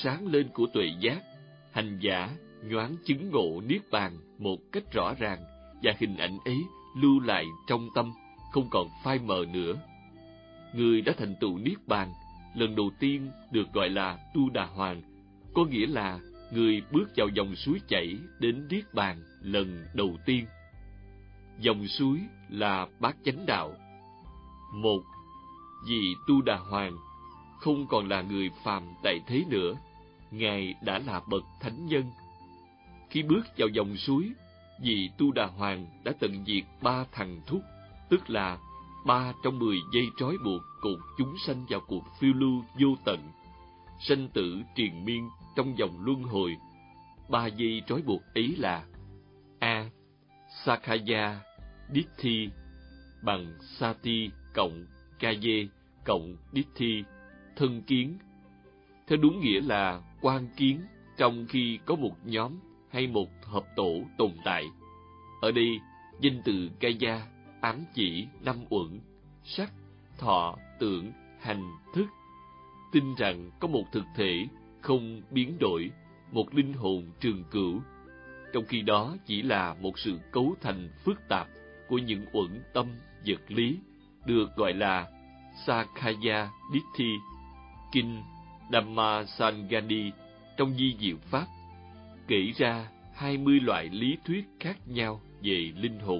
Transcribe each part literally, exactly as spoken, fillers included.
sáng lên của tuệ giác, hành giả nhoáng chứng ngộ niết bàn một cách rõ ràng, và hình ảnh ấy lưu lại trong tâm, không còn phai mờ nữa. Người đã thành tựu niết bàn lần đầu tiên được gọi là Tu Đà Hoàng, có nghĩa là người bước vào dòng suối chảy đến niết bàn lần đầu tiên. Dòng suối là bát chánh đạo. Một, vì Tu Đà Hoàng không còn là người phàm tại thế nữa, Ngài đã là bậc thánh nhân. Khi bước vào dòng suối, vị Tu Đà Hoàng đã tận diệt ba thằng thúc, tức là ba trong mười dây trói buộc cột chúng sanh vào cuộc phiêu lưu vô tận, sanh tử triền miên trong vòng luân hồi. Ba dây trói buộc ấy là: A. Sakhaya Ditthi bằng Sati cộng Kaye cộng Ditthi, thân kiến. Theo đúng nghĩa là quan kiến trong khi có một nhóm hay một hợp tổ tồn tại. Ở đây, danh từ Kaya ám chỉ năm uẩn: sắc, thọ, tưởng, hành, thức. Tin rằng có một thực thể không biến đổi, một linh hồn trường cửu, trong khi đó chỉ là một sự cấu thành phức tạp của những uẩn tâm vật lý, được gọi là Sakhaya Ditthi. Kinh Dhammasangani trong Di Diệu Pháp kể ra hai mươi loại lý thuyết khác nhau về linh hồn.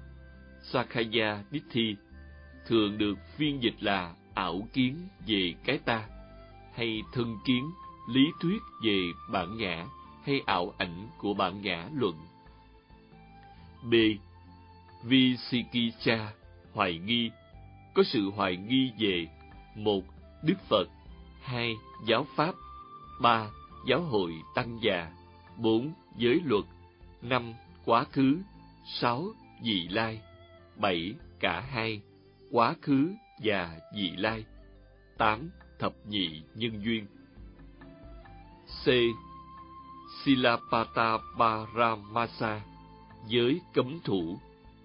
Sakhaya Ditthi thường được phiên dịch là ảo kiến về cái ta, hay thân kiến, lý thuyết về bản ngã, hay ảo ảnh của bản ngã luận. B. Visikiccha, hoài nghi, có sự hoài nghi về: một. Đức Phật, hai. Giáo pháp, ba. Giáo hội tăng già, bốn. Giới luật, năm. Quá khứ, sáu. Vị lai, bảy. Cả hai, quá khứ và vị lai, tám. Thập nhị nhân duyên. C. Silabbataparamasa, giới cấm thủ,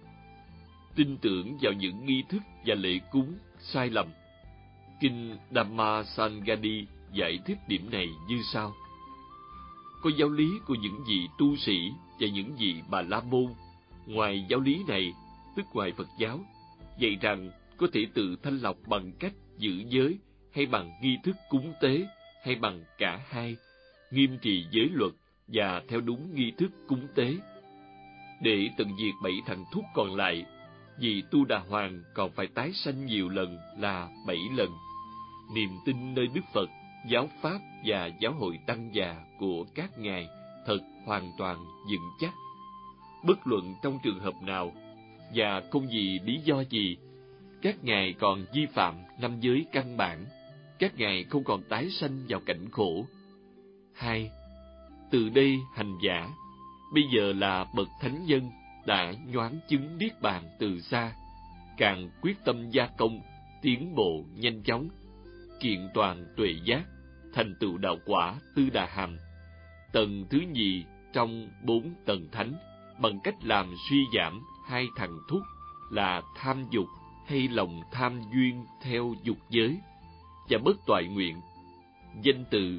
tin tưởng vào những nghi thức và lễ cúng sai lầm. Kinh Dhammasangani giải thích điểm này như sau: có giáo lý của những vị tu sĩ và những vị Bà La Môn. Ngoài giáo lý này, tức ngoài Phật giáo, dạy rằng có thể tự thanh lọc bằng cách giữ giới, hay bằng nghi thức cúng tế, hay bằng cả hai, nghiêm trì giới luật và theo đúng nghi thức cúng tế. Để tận diệt bảy thằng thúc còn lại, vị Tu Đà Hoàng còn phải tái sanh nhiều lần là bảy lần. Niềm tin nơi Đức Phật, giáo pháp và giáo hội tăng già của các ngài thật hoàn toàn vững chắc. Bất luận trong trường hợp nào và không vì lý do gì, các ngài còn vi phạm năm giới căn bản, các ngài không còn tái sanh vào cảnh khổ. Hai, từ đây hành giả, bây giờ là bậc thánh nhân, đã nhoáng chứng niết bàn từ xa, càng quyết tâm gia công, tiến bộ nhanh chóng, kiện toàn tuệ giác, thành tựu đạo quả Tư Đà Hàm, tầng thứ nhì trong bốn tầng thánh, bằng cách làm suy giảm hai thằng thúc là tham dục hay lòng tham duyên theo dục giới, và bất toại nguyện. Danh từ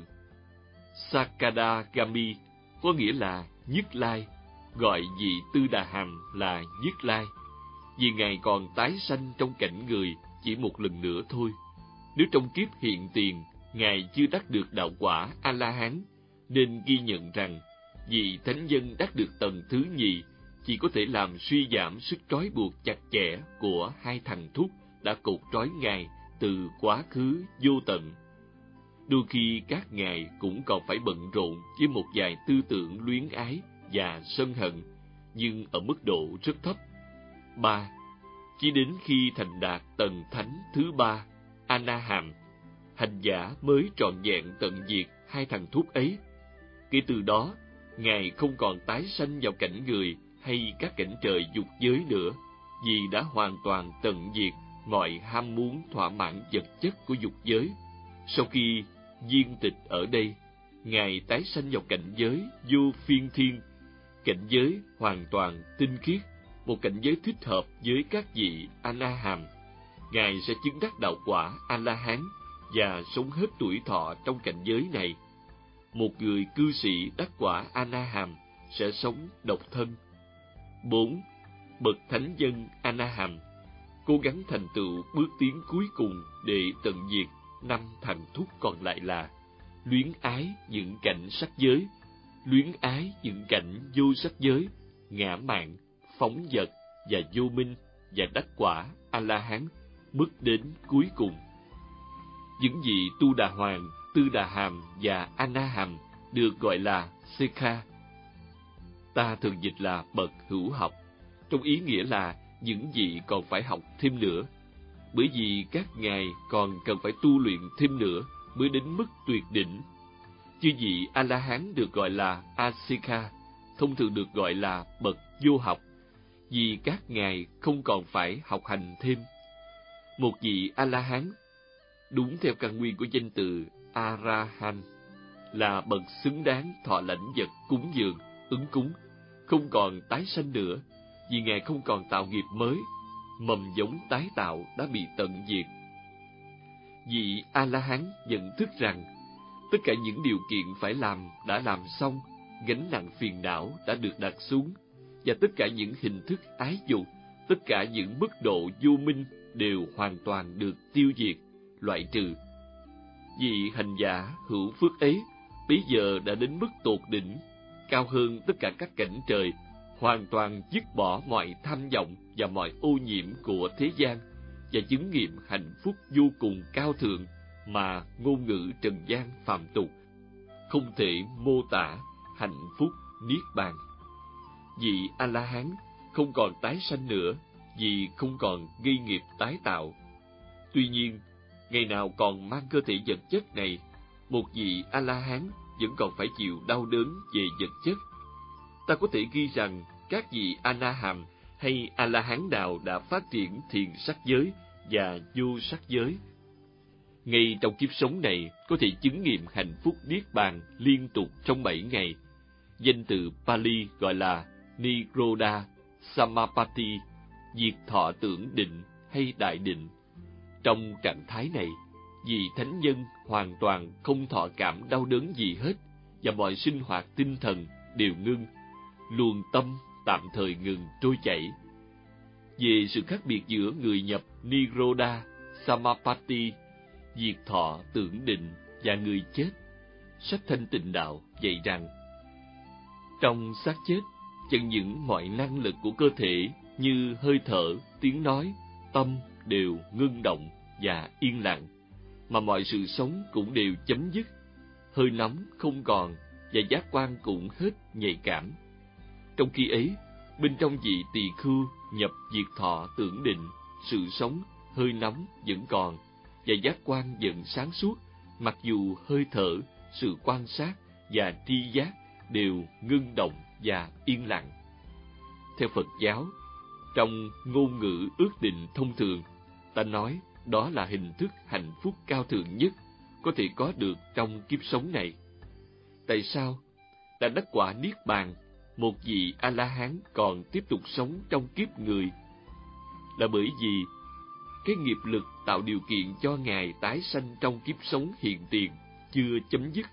Sakadagami có nghĩa là Nhất Lai, gọi vị Tư Đà Hàm là Nhất Lai, vì ngài còn tái sanh trong cảnh người chỉ một lần nữa thôi. Nếu trong kiếp hiện tiền ngài chưa đắc được đạo quả A La Hán, nên ghi nhận rằng vị thánh nhân đắc được tầng thứ nhì chỉ có thể làm suy giảm sức trói buộc chặt chẽ của hai thằng thúc đã cột trói ngài từ quá khứ vô tận. Đôi khi các ngài cũng còn phải bận rộn với một vài tư tưởng luyến ái và sân hận, nhưng ở mức độ rất thấp. Ba, chỉ đến khi thành đạt tầng thánh thứ ba, A-na-hàm, hành giả mới trọn vẹn tận diệt hai thằng thúc ấy. Kể từ đó, ngài không còn tái sanh vào cảnh người hay các cảnh trời dục giới nữa, vì đã hoàn toàn tận diệt mọi ham muốn thỏa mãn vật chất của dục giới. Sau khi viên tịch ở đây, ngài tái sanh vào cảnh giới vô phiên thiên, cảnh giới hoàn toàn tinh khiết, một cảnh giới thích hợp với các vị A-na-hàm. Ngài sẽ chứng đắc đạo quả A-la-hán và sống hết tuổi thọ trong cảnh giới này. một người cư sĩ đắc quả A-na-hàm sẽ sống độc thân. Bốn. Bậc thánh nhân A-na-hàm cố gắng thành tựu bước tiến cuối cùng để tận diệt năm thằng thúc còn lại là luyến ái những cảnh sắc giới, luyến ái những cảnh vô sắc giới, ngã mạn, phóng dật và vô minh, và đắc quả A-la-hán bước đến cuối cùng. Những vị Tu Đà Hoàng, Tư Đà Hàm và A-na-hàm được gọi là Sekha. Ta thường dịch là bậc hữu học, trong ý nghĩa là những vị còn phải học thêm nữa, bởi vì các ngài còn cần phải tu luyện thêm nữa mới đến mức tuyệt đỉnh. Chư vị A-la-hán được gọi là A-sekha, thông thường được gọi là bậc vô học, vì các ngài không còn phải học hành thêm. Một vị A-la-hán, đúng theo căn nguyên của danh từ A-ra-han, là bậc xứng đáng thọ lãnh vật cúng dường, ứng cúng, không còn tái sanh nữa, vì ngài không còn tạo nghiệp mới, mầm giống tái tạo đã bị tận diệt. Vị A-la-hán nhận thức rằng tất cả những điều kiện phải làm đã làm xong, gánh nặng phiền não đã được đặt xuống, và tất cả những hình thức ái dục, tất cả những mức độ vô minh đều hoàn toàn được tiêu diệt, loại trừ. Vị hành giả hữu phước ấy bây giờ đã đến mức tột đỉnh, cao hơn tất cả các cảnh trời, hoàn toàn dứt bỏ mọi tham vọng và mọi ô nhiễm của thế gian, và chứng nghiệm hạnh phúc vô cùng cao thượng mà ngôn ngữ trần gian phàm tục không thể mô tả. Hạnh phúc niết bàn. Vị A-la-hán không còn tái sanh nữa, vì không còn gây nghiệp tái tạo. Tuy nhiên, ngày nào còn mang cơ thể vật chất này, một vị A-la-hán vẫn còn phải chịu đau đớn về vật chất. Ta có thể ghi rằng các vị A-na-hàm hay A-la-hán nào đã phát triển thiền sắc giới và vô sắc giới, ngay trong kiếp sống này có thể chứng nghiệm hạnh phúc niết bàn liên tục trong bảy ngày. Danh từ Pali gọi là Nirodha Samapatti, diệt thọ tưởng định hay đại định. Trong trạng thái này, vị thánh nhân hoàn toàn không thọ cảm đau đớn gì hết, và mọi sinh hoạt tinh thần đều ngưng, luồng tâm tạm thời ngừng trôi chảy. Về sự khác biệt giữa người nhập Nirodha Samapatti, diệt thọ tưởng định, và người chết, sách Thanh Tịnh Đạo dạy rằng trong xác chết, chẳng những mọi năng lực của cơ thể như hơi thở, tiếng nói, tâm đều ngưng động và yên lặng, mà mọi sự sống cũng đều chấm dứt, hơi nóng không còn và giác quan cũng hết nhạy cảm. Trong khi ấy, bên trong vị tỳ khưu nhập diệt thọ tưởng định, sự sống, hơi nóng vẫn còn và giác quan vẫn sáng suốt, mặc dù hơi thở, sự quan sát và tri giác đều ngưng động và yên lặng. Theo Phật giáo, trong ngôn ngữ ước định thông thường, ta nói đó là hình thức hạnh phúc cao thượng nhất có thể có được trong kiếp sống này. Tại sao đã đắc quả niết bàn, một vị A-la-hán còn tiếp tục sống trong kiếp người? Là bởi vì cái nghiệp lực tạo điều kiện cho ngài tái sanh trong kiếp sống hiện tiền chưa chấm dứt.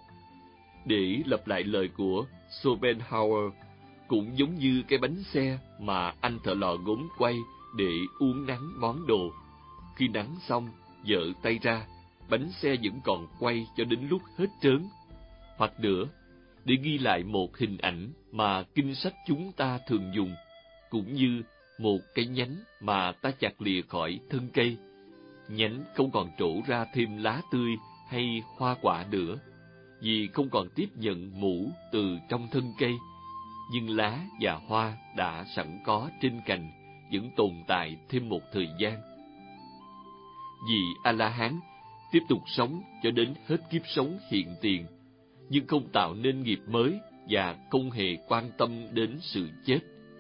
Để lặp lại lời của Schopenhauer, cũng giống như cái bánh xe mà anh thợ lò gốm quay để uốn nắn món đồ. Khi nắn xong, giở tay ra, bánh xe vẫn còn quay cho đến lúc hết trớn. Hoặc nữa, để ghi lại một hình ảnh mà kinh sách chúng ta thường dùng, cũng như một cái nhánh mà ta chặt lìa khỏi thân cây. Nhánh không còn trổ ra thêm lá tươi hay hoa quả nữa, vì không còn tiếp nhận mũ từ trong thân cây, nhưng lá và hoa đã sẵn có trên cành vẫn tồn tại thêm một thời gian. Vì A-la-hán tiếp tục sống cho đến hết kiếp sống hiện tiền, nhưng không tạo nên nghiệp mới và không hề quan tâm đến sự chết.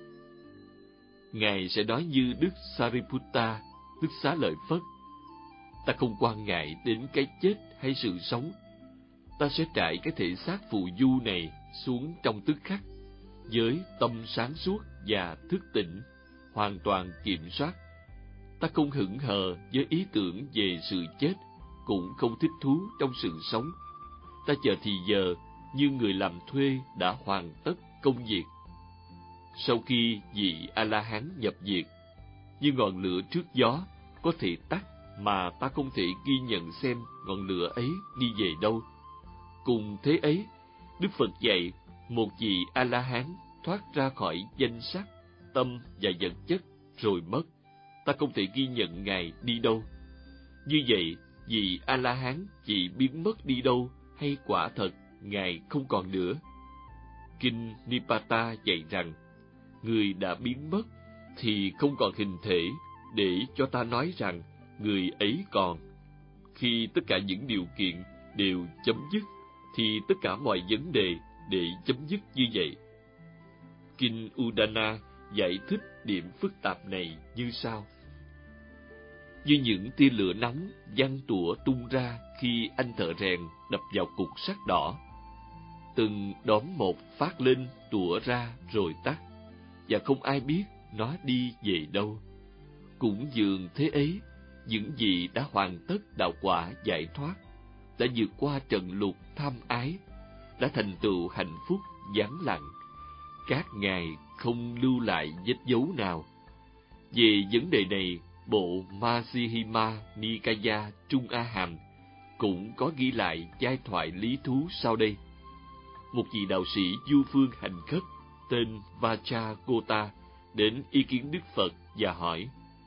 Ngài sẽ nói như Đức Sariputta, Đức Xá Lợi Phất: ta không quan ngại đến cái chết hay sự sống. Ta sẽ trải cái thể xác phù du này xuống trong tức khắc, với tâm sáng suốt và thức tỉnh, hoàn toàn kiểm soát. Ta không hững hờ với ý tưởng về sự chết, cũng không thích thú trong sự sống. ta chờ thì giờ như người làm thuê đã hoàn tất công việc. Sau khi vị A-la-hán nhập diệt, như ngọn lửa trước gió có thể tắt mà ta không thể ghi nhận xem ngọn lửa ấy đi về đâu. Cùng thế ấy, Đức Phật dạy một vị A-la-hán thoát ra khỏi danh sắc, tâm và vật chất rồi mất, ta không thể ghi nhận Ngài đi đâu. Như vậy, vị A-la-hán chỉ biến mất đi đâu hay quả thật Ngài không còn nữa? Kinh Nipata dạy rằng, người đã biến mất thì không còn hình thể để cho ta nói rằng người ấy còn. Khi tất cả những điều kiện đều chấm dứt, thì tất cả mọi vấn đề để chấm dứt như vậy. Kinh Udana giải thích điểm phức tạp này như sau. Như những tia lửa nóng văng tủa tung ra khi anh thợ rèn đập vào cục sắt đỏ. Từng đốm một phát lên, tủa ra rồi tắt, và không ai biết nó đi về đâu. Cũng dường thế ấy, những gì đã hoàn tất đạo quả giải thoát, đã vượt qua trần lục tham ái, đã thành tựu hạnh phúc vắng lặng. Các ngài không lưu lại vết dấu nào. Về vấn đề này, bộ Majjhima Nikaya Trung A Hàm cũng có ghi lại giai thoại lý thú sau đây. Một vị đạo sĩ du phương hành khất tên Vajragota đến ý kiến Đức Phật và hỏi: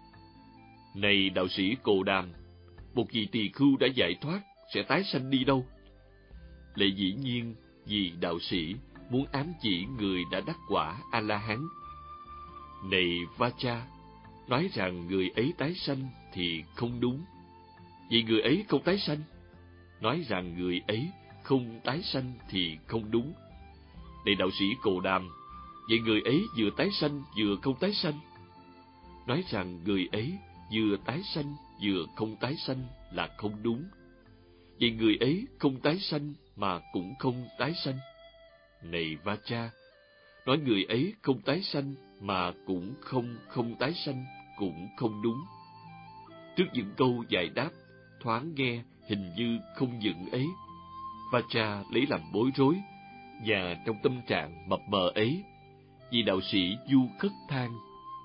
Này đạo sĩ Cồ Đàm, một vị tỳ khưu đã giải thoát sẽ tái sanh đi đâu? Lẽ dĩ nhiên, vì đạo sĩ muốn ám chỉ người đã đắc quả A-la-hán. Này Vajra, nói rằng người ấy tái sanh thì không đúng. Vì người ấy không tái sanh. Nói rằng người ấy không tái sanh thì không đúng. Này đạo sĩ Cồ Đàm, vậy người ấy vừa tái sanh vừa không tái sanh. Nói rằng người ấy vừa tái sanh vừa không tái sanh là không đúng. Vậy người ấy không tái sanh mà cũng không tái sanh. Này Vajra, nói người ấy không tái sanh mà cũng không không tái sanh cũng không đúng. Trước những câu giải đáp thoáng nghe hình như không vững ấy, Vajra lấy làm bối rối, và trong tâm trạng mập mờ ấy, vị đạo sĩ du khất than: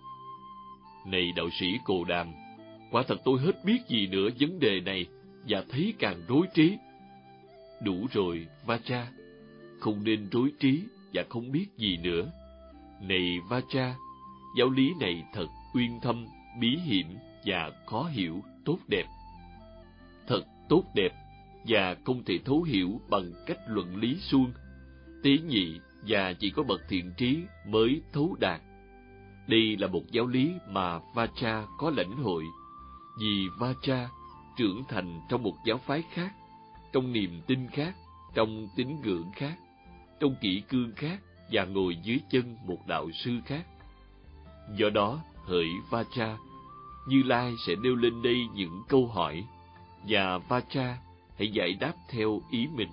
Này đạo sĩ Cồ Đàm, quả thật tôi hết biết gì nữa vấn đề này, và thấy càng rối trí. Đủ rồi, Vajra, không nên rối trí và không biết gì nữa. Này Vajra, giáo lý này thật uyên thâm, bí hiểm và khó hiểu, tốt đẹp. Thật tốt đẹp và không thể thấu hiểu bằng cách luận lý suông, tế nhị và chỉ có bậc thiện trí mới thấu đạt. Đây là một giáo lý mà Vajra có lãnh hội, vì Vajra trưởng thành trong một giáo phái khác, trong niềm tin khác, trong tín ngưỡng khác, trong kỷ cương khác, và ngồi dưới chân một đạo sư khác. Do đó, hỡi Vajra, Như Lai sẽ nêu lên đây những câu hỏi, và Vajra hãy giải đáp theo ý mình.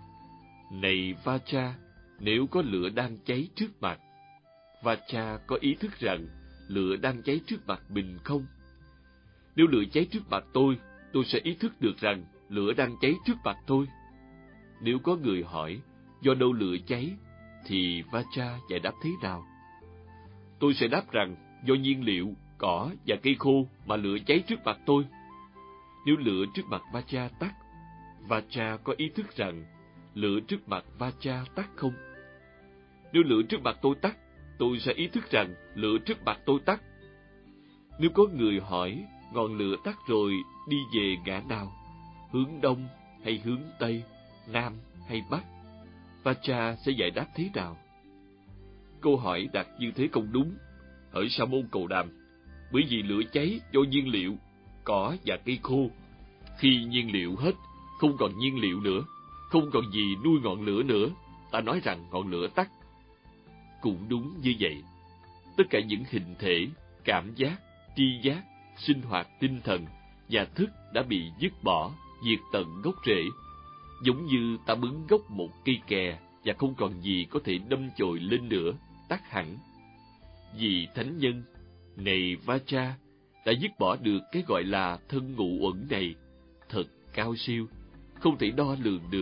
Này Vajra, nếu có lửa đang cháy trước mặt, Vajra có ý thức rằng lửa đang cháy trước mặt mình không? Nếu lửa cháy trước mặt tôi, tôi sẽ ý thức được rằng lửa đang cháy trước mặt tôi. Nếu có người hỏi do đâu lửa cháy, thì Vajra giải đáp thế nào? Tôi sẽ đáp rằng do nhiên liệu, cỏ và cây khô mà lửa cháy trước mặt tôi. Nếu lửa trước mặt Vajra tắt, Vajra có ý thức rằng lửa trước mặt Vajra tắt không? Nếu lửa trước mặt tôi tắt, tôi sẽ ý thức rằng lửa trước mặt tôi tắt. Nếu có người hỏi ngọn lửa tắt rồi đi về ngã nào, hướng đông hay hướng tây, nam hay bắc, Vajra sẽ giải đáp thế nào? Câu hỏi đặt như thế không đúng. Hỡi Sa môn Cồ Đàm, bởi vì lửa cháy do nhiên liệu, cỏ và cây khô. Khi nhiên liệu hết, không còn nhiên liệu nữa, không còn gì nuôi ngọn lửa nữa, ta nói rằng ngọn lửa tắt. Cũng đúng như vậy. Tất cả những hình thể, cảm giác, tri giác, sinh hoạt tinh thần và thức đã bị dứt bỏ, diệt tận gốc rễ, giống như ta bứng gốc một cây kè và không còn gì có thể đâm chồi lên nữa, tắt hẳn. Vì thánh nhân, này Vajra, đã dứt bỏ được cái gọi là thân ngũ uẩn này, thật cao siêu, không thể đo lường được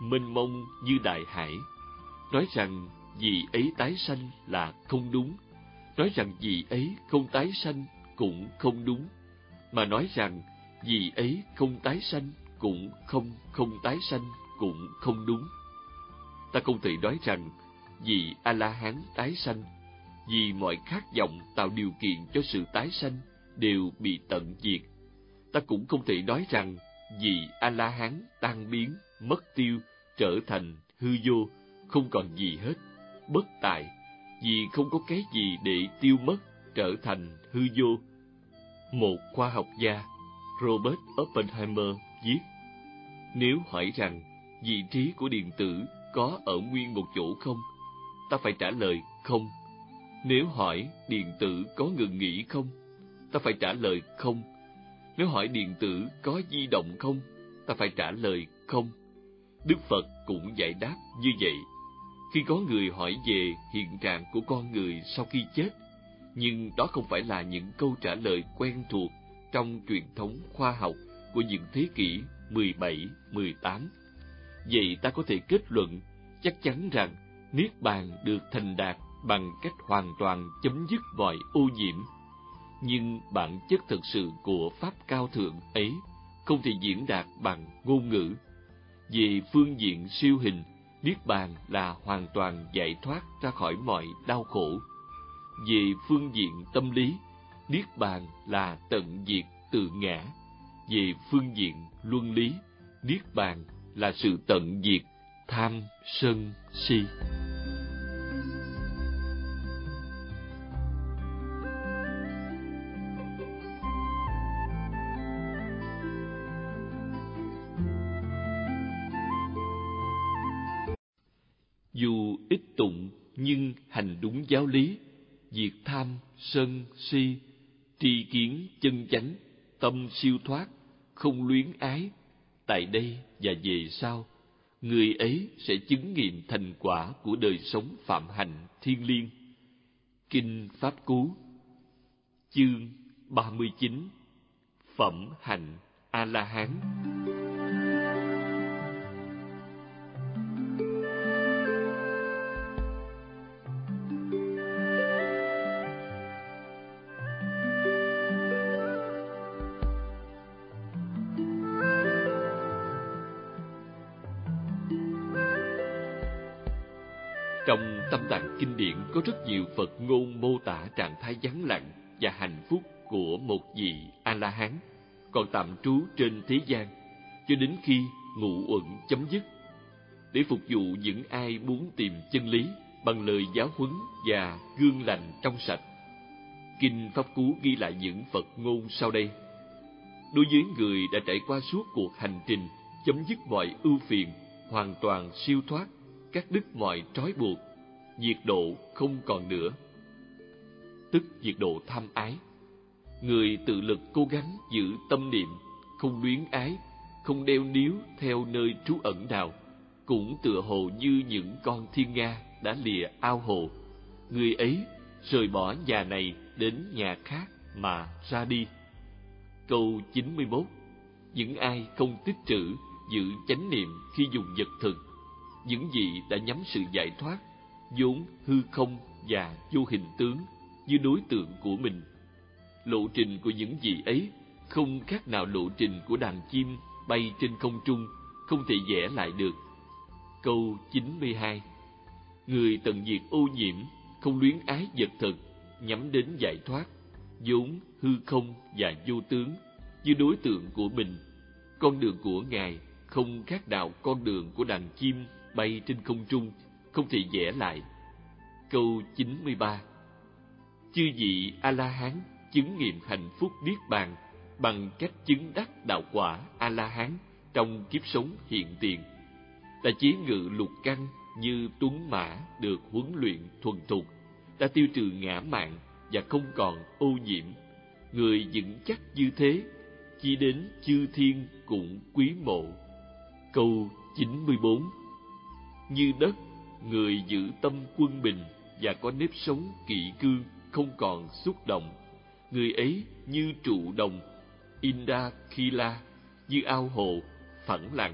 mênh mông như đại hải. Nói rằng vị ấy tái sanh là không đúng, nói rằng vị ấy không tái sanh cũng không đúng, mà nói rằng vị ấy không tái sanh cũng không không tái sanh cũng không đúng. Ta không thể nói rằng vị A-la-hán tái sanh, vì mọi khát vọng tạo điều kiện cho sự tái sanh đều bị tận diệt. Ta cũng không thể nói rằng vị A-la-hán tan biến, mất tiêu, trở thành hư vô, không còn gì hết, bất tại, vì không có cái gì để tiêu mất, trở thành hư vô. Một khoa học gia, Robert Oppenheimer, viết: nếu hỏi rằng vị trí của điện tử có ở nguyên một chỗ không, ta phải trả lời không. Nếu hỏi điện tử có ngừng nghỉ không, ta phải trả lời không. Nếu hỏi điện tử có di động không, ta phải trả lời không. Đức Phật cũng giải đáp như vậy. Khi có người hỏi về hiện trạng của con người sau khi chết, nhưng đó không phải là những câu trả lời quen thuộc trong truyền thống khoa học của những thế kỷ mười bảy, mười tám. Vậy ta có thể kết luận chắc chắn rằng Niết Bàn được thành đạt bằng cách hoàn toàn chấm dứt mọi ô nhiễm. Nhưng bản chất thực sự của Pháp cao thượng ấy không thể diễn đạt bằng ngôn ngữ. Về phương diện siêu hình, Niết Bàn là hoàn toàn giải thoát ra khỏi mọi đau khổ. Về phương diện tâm lý, Niết Bàn là tận diệt tự ngã. Về phương diện luân lý, Niết Bàn là sự tận diệt tham, sân, si. Dù ít tụng nhưng hành đúng giáo lý, diệt tham, sân, si, tri kiến chân chánh, tâm siêu thoát, không luyến ái, tại đây và về sau, người ấy sẽ chứng nghiệm thành quả của đời sống phạm hạnh thiêng liêng. Kinh Pháp Cú, chương ba mươi chín, Phẩm hạnh A-la-hán. Trong Tâm Tạng kinh điển có rất nhiều Phật ngôn mô tả trạng thái vắng lặng và hạnh phúc của một vị A-la-hán còn tạm trú trên thế gian cho đến khi ngũ uẩn chấm dứt, để phục vụ những ai muốn tìm chân lý bằng lời giáo huấn và gương lành trong sạch. Kinh Pháp Cú ghi lại những Phật ngôn sau đây. Đối với người đã trải qua suốt cuộc hành trình chấm dứt mọi ưu phiền, hoàn toàn siêu thoát, cắt đứt mọi trói buộc, diệt độ không còn nữa, tức diệt độ tham ái. Người tự lực cố gắng giữ tâm niệm, không luyến ái, không đeo níu theo nơi trú ẩn nào, cũng tựa hồ như những con thiên nga đã lìa ao hồ. Người ấy rời bỏ nhà này đến nhà khác mà ra đi. Câu chín mươi mốt. Những ai không tích trữ, giữ chánh niệm khi dùng vật thực, những gì đã nhắm sự giải thoát, vốn hư không và vô hình tướng như đối tượng của mình. Lộ trình của những vị ấy không khác nào lộ trình của đàn chim bay trên không trung, không thể vẽ lại được. Câu chín mươi hai. Người tận diệt ô nhiễm, không luyến ái vật thực, nhắm đến giải thoát, vốn hư không và vô tướng như đối tượng của mình. Con đường của Ngài không khác nào con đường của đàn chim bay trên không trung, không thể vẽ lại. Câu chín mươi ba. Chư vị A-la-hán chứng nghiệm hạnh phúc Niết Bàn bằng cách chứng đắc đạo quả A-la-hán trong kiếp sống hiện tiền, đã chế ngự lục căn như tuấn mã được huấn luyện thuần thục, đã tiêu trừ ngã mạn và không còn ô nhiễm. Người vững chắc như thế, chỉ đến chư thiên cũng quý mộ. Câu chín mươi bốn. Như đất, người giữ tâm quân bình và có nếp sống kỷ cương, không còn xúc động. Người ấy như trụ đồng Indakila, như ao hồ phẳng lặng,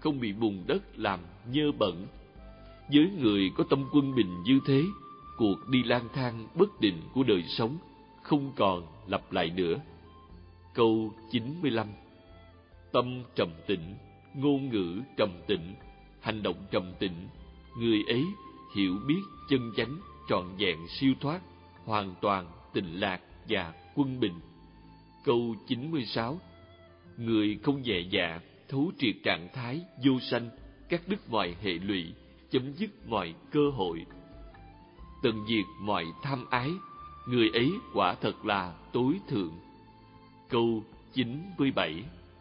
không bị bùn đất làm nhơ bẩn. Với người có tâm quân bình như thế, cuộc đi lang thang bất định của đời sống không còn lặp lại nữa. Câu chín mươi lăm. Tâm trầm tĩnh, ngôn ngữ trầm tĩnh, hành động trầm tĩnh, người ấy hiểu biết chân chánh, trọn vẹn siêu thoát, hoàn toàn tịnh lạc và quân bình. Câu chín mươi sáu. Người không nhẹ dạ, thấu triệt trạng thái vô sanh, cắt đứt mọi hệ lụy, chấm dứt mọi cơ hội, tận diệt mọi tham ái, người ấy quả thật là tối thượng. Câu chín mươi bảy.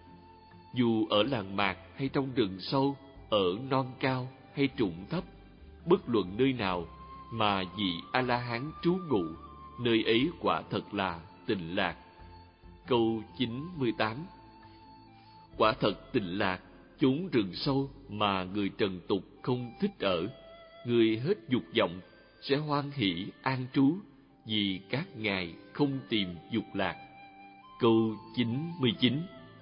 Dù ở làng mạc hay trong rừng sâu, ở non cao hay trũng thấp, bất luận nơi nào mà vị A-la-hán trú ngụ, nơi ấy quả thật là tịnh lạc. Câu chín mươi tám. Quả thật tịnh lạc, chốn rừng sâu mà người trần tục không thích ở, người hết dục vọng sẽ hoan hỷ an trú, vì các ngài không tìm dục lạc. Câu chín mươi chín.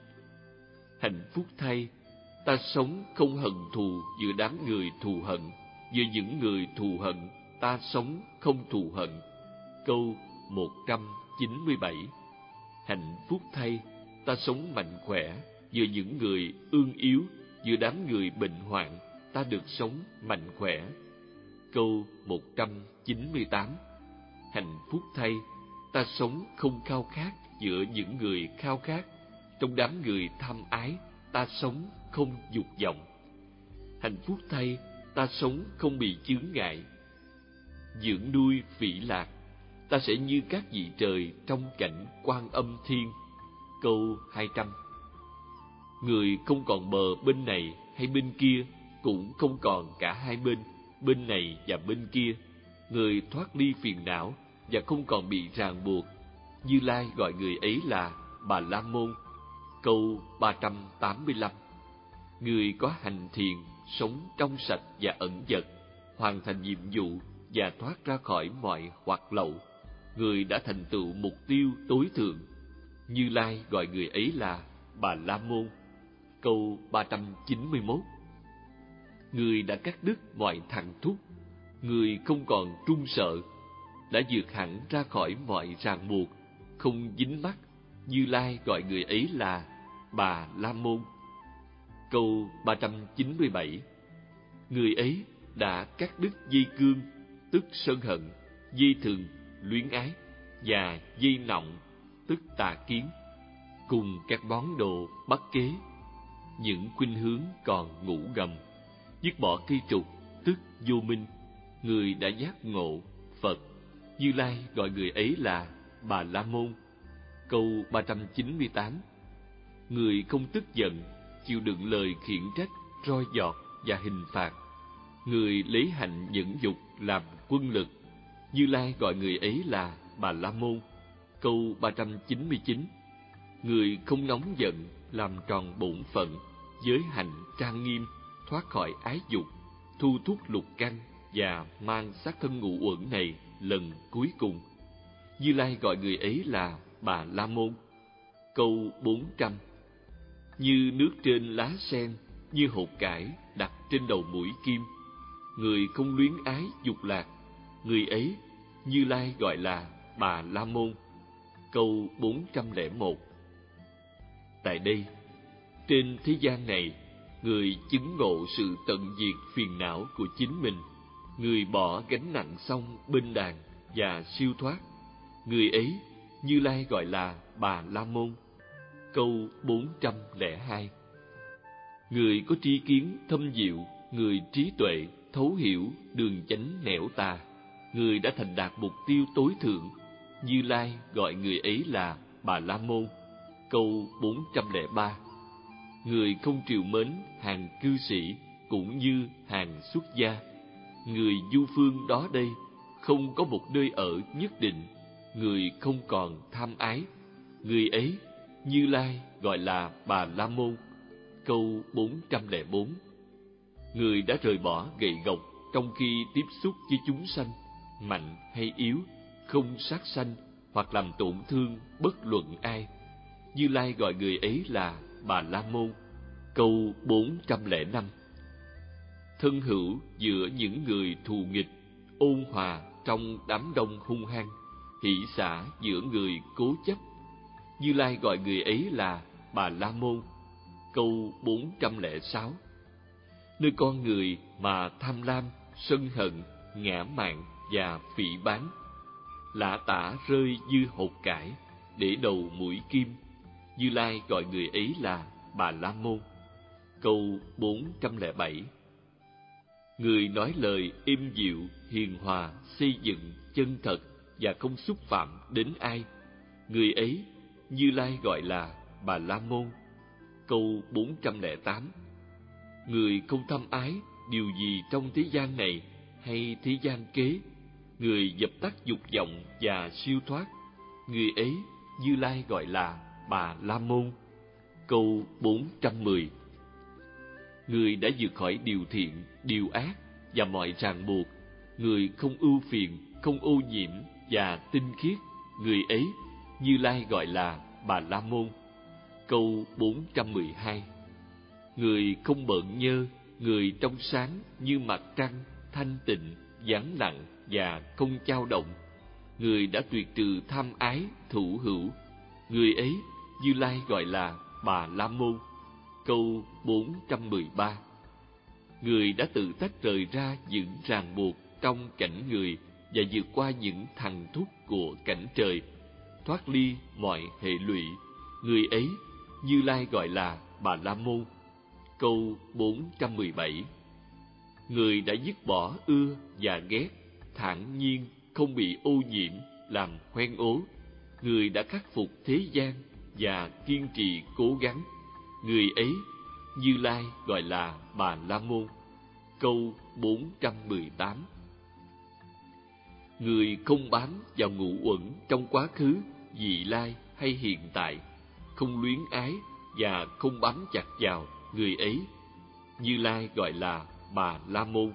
Hạnh phúc thay, ta sống không hận thù giữa đám người thù hận, giữa những người thù hận ta sống không thù hận. Câu một trăm chín mươi bảy. Hạnh phúc thay, ta sống mạnh khỏe giữa những người ương yếu, giữa đám người bệnh hoạn ta được sống mạnh khỏe. Câu một trăm chín mươi tám. Hạnh phúc thay, ta sống không khao khát giữa những người khao khát, trong đám người tham ái ta sống không dục vọng. Hạnh phúc thay, ta sống không bị chướng ngại, dưỡng nuôi phỉ lạc, ta sẽ như các vị trời trong cảnh Quan Âm Thiên. Câu hai trăm. Người không còn bờ bên này hay bên kia, cũng không còn cả hai bên, bên này và bên kia. Người thoát ly phiền não và không còn bị ràng buộc. Như Lai gọi người ấy là Bà La Môn. Câu ba trăm tám mươi lăm. Người có hành thiền, sống trong sạch và ẩn dật, hoàn thành nhiệm vụ và thoát ra khỏi mọi hoạt lậu. Người đã thành tựu mục tiêu tối thượng. Như Lai gọi người ấy là Bà La Môn. Câu ba trăm chín mươi mốt. Người đã cắt đứt mọi thằng thúc, người không còn trung sợ, đã vượt hẳn ra khỏi mọi ràng buộc, không dính mắc. Như Lai gọi người ấy là Bà La Môn. Câu ba trăm chín mươi bảy. Người ấy đã cắt đứt dây cương, tức sân hận, dây thừng, luyến ái, và dây nọng, tức tà kiến, cùng các bón đồ bắt kế, những khuynh hướng còn ngủ gầm, dứt bỏ cây trục, tức vô minh. Người đã giác ngộ Phật. Như Lai gọi người ấy là Bà La Môn. Câu ba trăm chín mươi tám. Người không tức giận, chịu đựng lời khiển trách, roi giọt và hình phạt. Người lấy hạnh nhẫn dục làm quân lực. Như Lai gọi người ấy là Bà La Môn. Câu ba trăm chín mươi chín. Người không nóng giận, làm tròn bổn phận, giới hạnh trang nghiêm, thoát khỏi ái dục, thu thúc lục căn và mang xác thân ngũ uẩn này lần cuối cùng. Như Lai gọi người ấy là Bà La Môn. Câu bốn trăm. Như nước trên lá sen, như hột cải đặt trên đầu mũi kim. Người không luyến ái dục lạc, người ấy Như Lai gọi là Bà La Môn. Câu bốn trăm lẻ một. Tại đây, trên thế gian này, người chứng ngộ sự tận diệt phiền não của chính mình, người bỏ gánh nặng xong bên đàn và siêu thoát, người ấy Như Lai gọi là Bà La Môn. Câu bốn trăm lẻ hai. Người có tri kiến thâm diệu, người trí tuệ thấu hiểu đường chánh nẻo tà, người đã thành đạt mục tiêu tối thượng. Như Lai gọi người ấy là Bà La Môn. Câu bốn trăm lẻ ba. Người không trìu mến hàng cư sĩ cũng như hàng xuất gia, người du phương đó đây không có một nơi ở nhất định, người không còn tham ái, người ấy Như Lai gọi là Bà La Môn. Câu bốn trăm lẻ bốn. Người đã rời bỏ gậy gộc trong khi tiếp xúc với chúng sanh, mạnh hay yếu, không sát sanh hoặc làm tổn thương bất luận ai. Như Lai gọi người ấy là Bà La Môn. Câu bốn trăm lẻ năm. Thân hữu giữa những người thù nghịch, ôn hòa trong đám đông hung hăng, hỷ xả giữa người cố chấp. Như Lai gọi người ấy là Bà La Môn. Câu bốn trăm lẻ sáu. Nơi con người mà tham lam, sân hận, ngã mạn và phỉ báng, lả tả rơi như hột cải, để đầu mũi kim. Như Lai gọi người ấy là Bà La Môn. Câu bốn trăm lẻ bảy. Người nói lời êm dịu, hiền hòa, xây dựng, chân thật và không xúc phạm đến ai, người ấy Như Lai gọi là Bà La Môn. Câu bốn trăm lẻ tám. Người không thâm ái điều gì trong thế gian này hay thế gian kế, người dập tắt dục vọng và siêu thoát, người ấy Như Lai gọi là Bà La Môn. Câu bốn trăm mười. Người đã vượt khỏi điều thiện, điều ác và mọi ràng buộc, người không ưu phiền, không ô nhiễm và tinh khiết, người ấy Như Lai gọi là Bà La Môn. Câu bốn trăm mười hai. Người không bợn nhơ, người trong sáng như mặt trăng, thanh tịnh, vắng lặng và không chao động, người đã tuyệt trừ tham ái, thủ hữu, người ấy Như Lai gọi là Bà La Môn. Câu bốn trăm mười ba. Người đã tự tách rời ra những ràng buộc trong cảnh người và vượt qua những thằn thúc của cảnh trời, thoát ly mọi hệ lụy, người ấy Như Lai gọi là Bà La Môn. Câu bốn trăm mười bảy. Người đã dứt bỏ ưa và ghét, thản nhiên, không bị ô nhiễm, làm hoen ố, người đã khắc phục thế gian và kiên trì cố gắng, người ấy Như Lai gọi là Bà La Môn. Câu bốn trăm mười tám. Người không bám vào ngũ uẩn trong quá khứ, vị lai hay hiện tại, không luyến ái và không bám chặt vào, người ấy Như Lai gọi là Bà La Môn.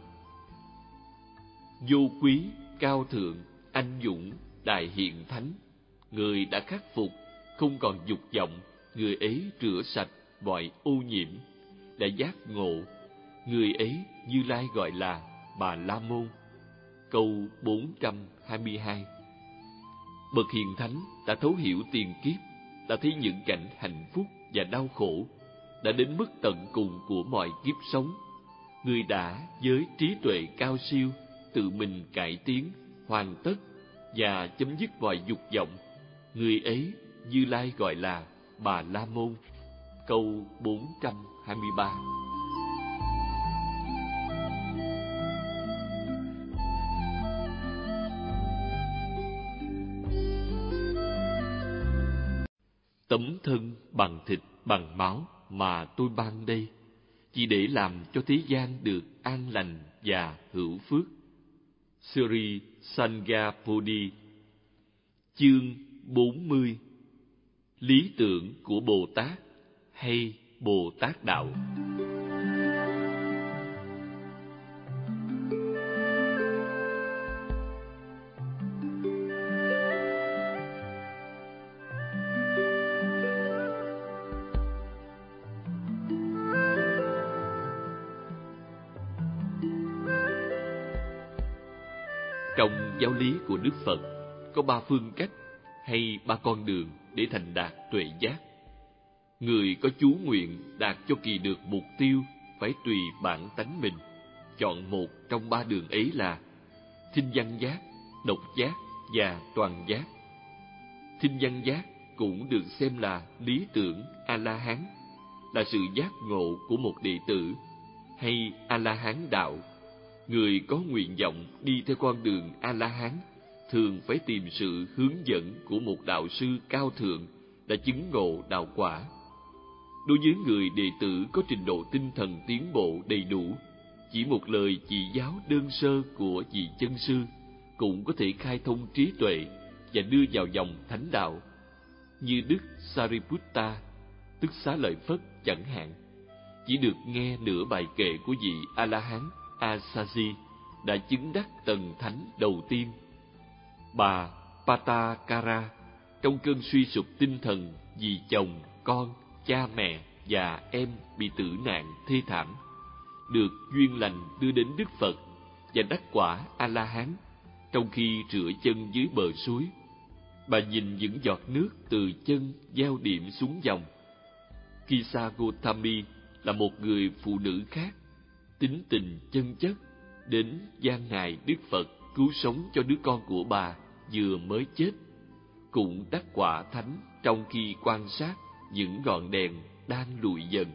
Vô quý, cao thượng, anh dũng, đại hiện thánh, người đã khắc phục, không còn dục vọng, người ấy rửa sạch mọi ô nhiễm, đã giác ngộ, người ấy Như Lai gọi là Bà La Môn. Câu bốn trăm hai mươi hai. Bậc hiền thánh đã thấu hiểu tiền kiếp, đã thấy những cảnh hạnh phúc và đau khổ, đã đến mức tận cùng của mọi kiếp sống. Người đã với trí tuệ cao siêu tự mình cải tiến, hoàn tất và chấm dứt mọi dục vọng, người ấy Như Lai gọi là Bà La Môn. Câu bốn trăm hai mươi ba. Tấm thân bằng thịt bằng máu mà tôi ban đây, chỉ để làm cho thế gian được an lành và hữu phước. Sri Sangapodi. Chương bốn mươi. Lý tưởng của Bồ Tát hay Bồ Tát Đạo. Trong giáo lý của Đức Phật có ba phương cách hay ba con đường để thành đạt tuệ giác. Người có chú nguyện đạt cho kỳ được mục tiêu phải tùy bản tánh mình, chọn một trong ba đường ấy là thinh văn giác, độc giác và toàn giác. Thinh văn giác cũng được xem là lý tưởng A-la-hán, là sự giác ngộ của một đệ tử, hay A-la-hán đạo. Người có nguyện vọng đi theo con đường A-la-hán thường phải tìm sự hướng dẫn của một đạo sư cao thượng đã chứng ngộ đạo quả. Đối với người đệ tử có trình độ tinh thần tiến bộ đầy đủ, chỉ một lời chỉ giáo đơn sơ của vị chân sư cũng có thể khai thông trí tuệ và đưa vào dòng thánh đạo. Như Đức Sariputta, tức Xá Lợi Phất chẳng hạn, chỉ được nghe nửa bài kệ của vị A-la-hán Asaji đã chứng đắc tầng thánh đầu tiên. Bà Patakara trong cơn suy sụp tinh thần vì chồng, con, cha mẹ và em bị tử nạn thê thảm, được duyên lành đưa đến Đức Phật và đắc quả A-la-hán. Trong khi rửa chân dưới bờ suối, bà nhìn những giọt nước từ chân gieo điểm xuống dòng. Kisa Gotami là một người phụ nữ khác, tính tình chân chất, đến gian ngài Đức Phật cứu sống cho đứa con của bà vừa mới chết, cũng đắc quả thánh trong khi quan sát những ngọn đèn đang lụi dần.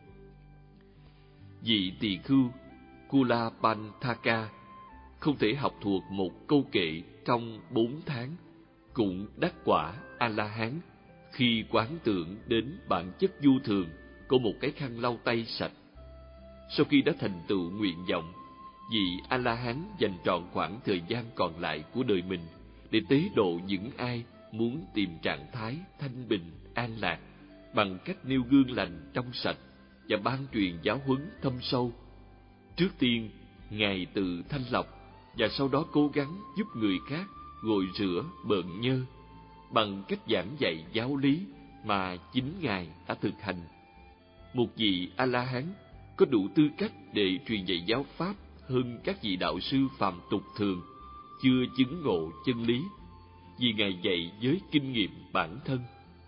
Vị tỳ khưu Kulapanthaka không thể học thuộc một câu kệ trong bốn tháng, cũng đắc quả A-la-hán khi quán tưởng đến bản chất vô thường của một cái khăn lau tay sạch. Sau khi đã thành tựu nguyện vọng, vị A-la-hán dành trọn khoảng thời gian còn lại của đời mình để tế độ những ai muốn tìm trạng thái thanh bình, an lạc bằng cách nêu gương lành trong sạch và ban truyền giáo huấn thâm sâu. Trước tiên, Ngài tự thanh lọc và sau đó cố gắng giúp người khác gội rửa bợn nhơ bằng cách giảng dạy giáo lý mà chính Ngài đã thực hành. Một vị A-la-hán có đủ tư cách để truyền dạy giáo pháp hơn các vị đạo sư phàm tục thường chưa chứng ngộ chân lý, vì Ngài dạy với kinh nghiệm bản thân.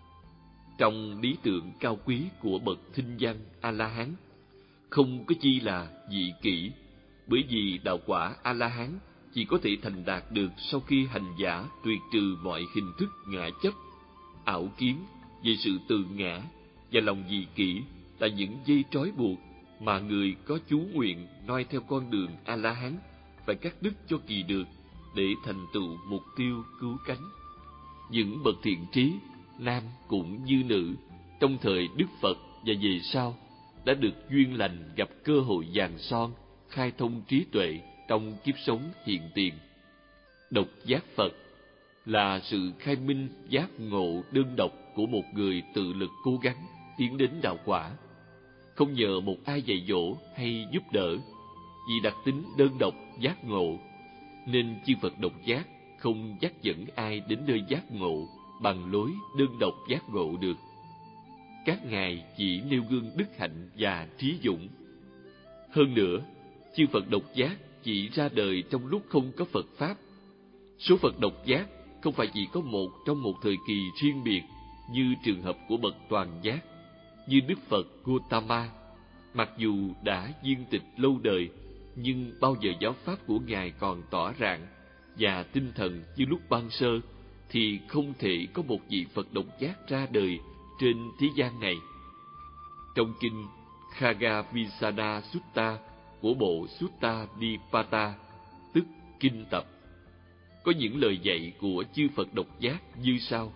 Trong lý tưởng cao quý của bậc thinh văn A-la-hán, không có chi là vị kỷ, bởi vì đạo quả A-la-hán chỉ có thể thành đạt được sau khi hành giả tuyệt trừ mọi hình thức ngã chấp, ảo kiến về sự tự ngã và lòng vị kỷ là những dây trói buộc mà người có chú nguyện noi theo con đường A-la-hán phải cắt đứt cho kỳ được để thành tựu mục tiêu cứu cánh. Những bậc thiện trí, nam cũng như nữ, trong thời Đức Phật và về sau đã được duyên lành gặp cơ hội vàng son khai thông trí tuệ trong kiếp sống hiện tiền. Độc giác Phật là sự khai minh giác ngộ đơn độc của một người tự lực cố gắng tiến đến đạo quả, không nhờ một ai dạy dỗ hay giúp đỡ. Vì đặc tính đơn độc giác ngộ nên chư Phật độc giác không dắt dẫn ai đến nơi giác ngộ bằng lối đơn độc giác ngộ được. Các ngài chỉ nêu gương đức hạnh và trí dũng. Hơn nữa, chư Phật độc giác chỉ ra đời trong lúc không có Phật Pháp. Số Phật độc giác không phải chỉ có một trong một thời kỳ riêng biệt như trường hợp của bậc toàn giác, như Đức Phật Gautama. Mặc dù đã viên tịch lâu đời, nhưng bao giờ giáo pháp của Ngài còn tỏ rạng và tinh thần như lúc ban sơ, thì không thể có một vị Phật độc giác ra đời trên thế gian này. Trong kinh Khagavisana Sutta của bộ Sutta Nipata, tức kinh tập, có những lời dạy của chư Phật độc giác như sau.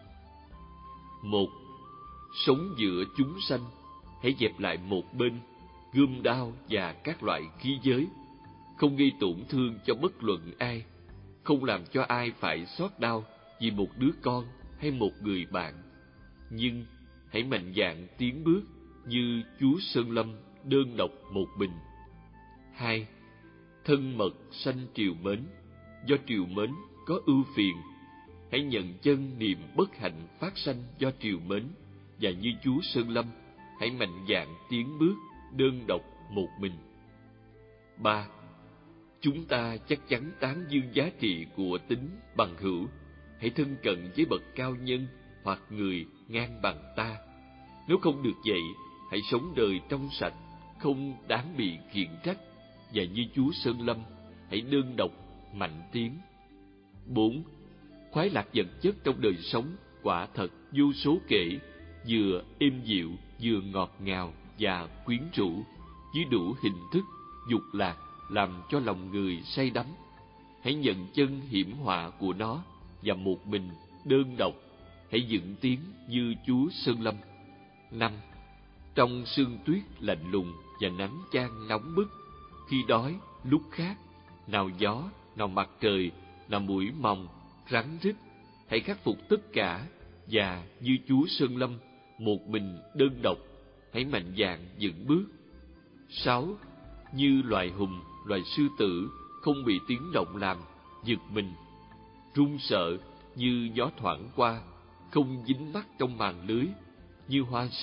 Một, sống giữa chúng sanh, hãy dẹp lại một bên gươm đao và các loại khí giới, không gây tổn thương cho bất luận ai, không làm cho ai phải xót đau vì một đứa con hay một người bạn. Nhưng hãy mạnh dạn tiến bước như chúa Sơn Lâm đơn độc một mình. Hai, thân mật sanh triều mến, do triều mến có ưu phiền, hãy nhận chân niềm bất hạnh phát sanh do triều mến, và như chúa Sơn Lâm, hãy mạnh dạn tiến bước đơn độc một mình. Ba, chúng ta chắc chắn tán dương giá trị của tính bằng hữu, hãy thân cận với bậc cao nhân hoặc người ngang bằng ta. Nếu không được vậy, hãy sống đời trong sạch, không đáng bị khiển trách, và như chúa Sơn Lâm, hãy đơn độc mạnh tiến. Bốn, khoái lạc vật chất trong đời sống quả thật vô số kể, vừa êm dịu, vừa ngọt ngào và quyến rũ, với đủ hình thức dục lạc làm cho lòng người say đắm. Hãy nhận chân hiểm họa của nó, và một mình đơn độc hãy dựng tiến như chúa Sơn Lâm. Năm, trong sương tuyết lạnh lùng và nắng chang nóng bức, khi đói lúc khát, nào gió, nào mặt trời, nào muỗi mòng, rắn rít, hãy khắc phục tất cả, và như chúa Sơn Lâm, một mình đơn độc hãy mạnh dạn dựng bước. Sáu, như loài hùng, loài sư tử không bị tiếng động làm giật mình, run sợ, như gió thoảng qua, không dính mắc trong màn lưới, như hoa sen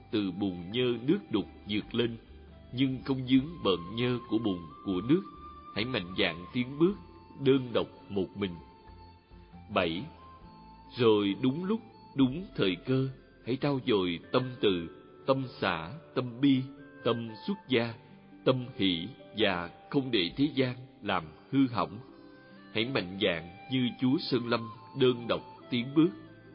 từ bùn nhơ nước đục vượt lên, nhưng không vướng bợn nhơ của bùn của nước. Hãy mạnh dạn tiến bước, đơn độc một mình. Bảy. Rồi đúng lúc, đúng thời cơ, hãy trau dồi tâm từ, tâm xả, tâm bi, tâm xuất gia, tâm hỷ, và không để thế gian làm hư hỏng. Hãy mạnh dạn như Chúa Sơn Lâm, đơn độc tiến bước.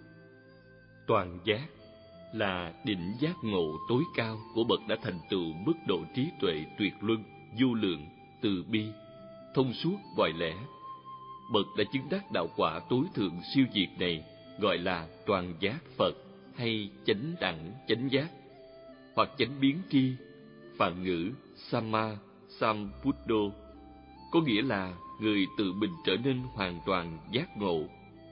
Toàn giác là đỉnh giác ngộ tối cao của bậc đã thành tựu mức độ trí tuệ tuyệt luân, vô lượng, từ bi, thông suốt vòi lẽ. Bậc đã chứng đắc đạo quả tối thượng siêu diệt này gọi là toàn giác Phật hay chánh đẳng chánh giác, hoặc chánh biến tri, Phạn ngữ Samma Sambuddho, có nghĩa là người tự mình trở nên hoàn toàn giác ngộ.